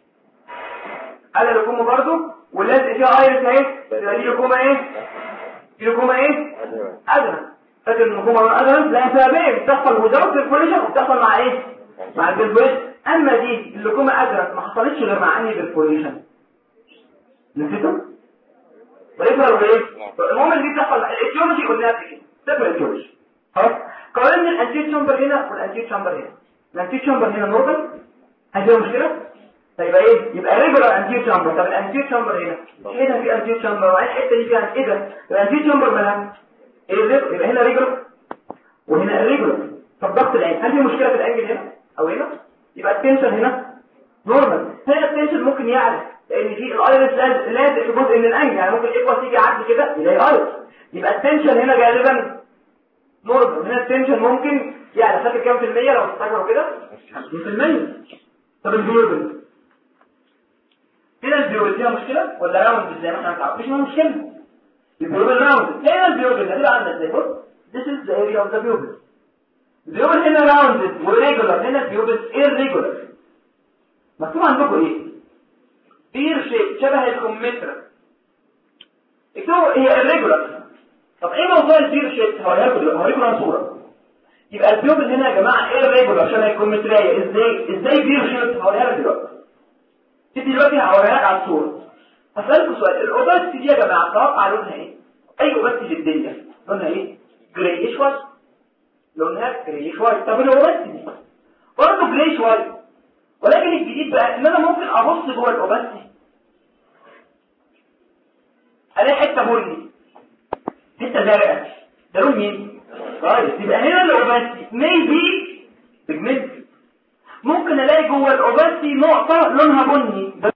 أدرم لكومة برضو واللازق فيها ايرس اهي. يبقى دي لكومة ايه؟ دي لكومة ايه؟ أدرم. فاكر ان لكومة أدرم لها سببين بتحصل وزارة البوليشن وبتحصل مع ايه؟ مع البلبوليشن. أما دي اللكومة أدرم ما حصلتش غير مع انهي بالبوليشن. نسيته؟ ويفرق بايه؟ المهم اللي بتحصل الاتيولوجي قلناها كده. ده الاتيولوجي. خلاص؟ قارن الانتيو تشامبر هنا والانتيو تشامبر هنا. الانتيو تشامبر هنا نورمال. هذه مشكله؟ طيب ايه؟ يبقى ريجولار انتيو تشامبر. طب الانتيو تشامبر هنا هنا في انتيو تشامبر وعين الحته دي فيها ايه ده؟ الانتيو تشامبر مالها؟ ايه يبقى هنا ريجولار وهنا ريجولار. طب ضغط العين هل في مشكله في الانجل هنا او هنا؟ يبقى التنشن هنا نورمال. هنا التنشن ممكن يعلى لان في الايرس لازق في جزء من الانجل. يعني ممكن الايكوس تيجي يعدي كده يلاقي ايرس. يبقى التنشن هنا غالبا نورمال. هنا التنشن ممكن يعني فاكر كام في المية لو تفتكروا كده؟ 50%. طب البيوبل هنا البيوبل فيها مشكله ولا راوند زي ما احنا متعرفين؟ مش مشكله. البيوبل راوند. هنا البيوبل هتبقى عندنا ازاي؟ بص this is the area of the pupil. البيوبل هنا راوندد وريجولار. هنا البيوبل irregular. مكتوب عندكم ايه؟ بير شيب شبه الكمثرى. اكتبوا هي irregular. طب ايه موضوع البير شيب؟ هوريكم عن صوره. يبقى البيوبل هنا يا جماعه irregular شبه الكمثريه. ازاي بير شيب؟ هوريها لك دلوقتي. تدي دلوقتي هوريها لك على الصوره. هسألكم سؤال. الاوباستي دي يا جماعه توقع لونها ايه؟ اي اوباستي في الدنيا لونها ايه؟ جرايش وايت. لونها جرايش وايت. طب الاوباستي دي برضه جرايش وايت. ولكن الجديد بقى ان انا ممكن ابص جوه الاوباستي الاقي حته بني حته زرقاء. ده لون مين؟ طيب يبقى هنا الاوباستي ميبي بيجمنت. ممكن الاقي جوه الاوباستي نقطه لونها بني. ده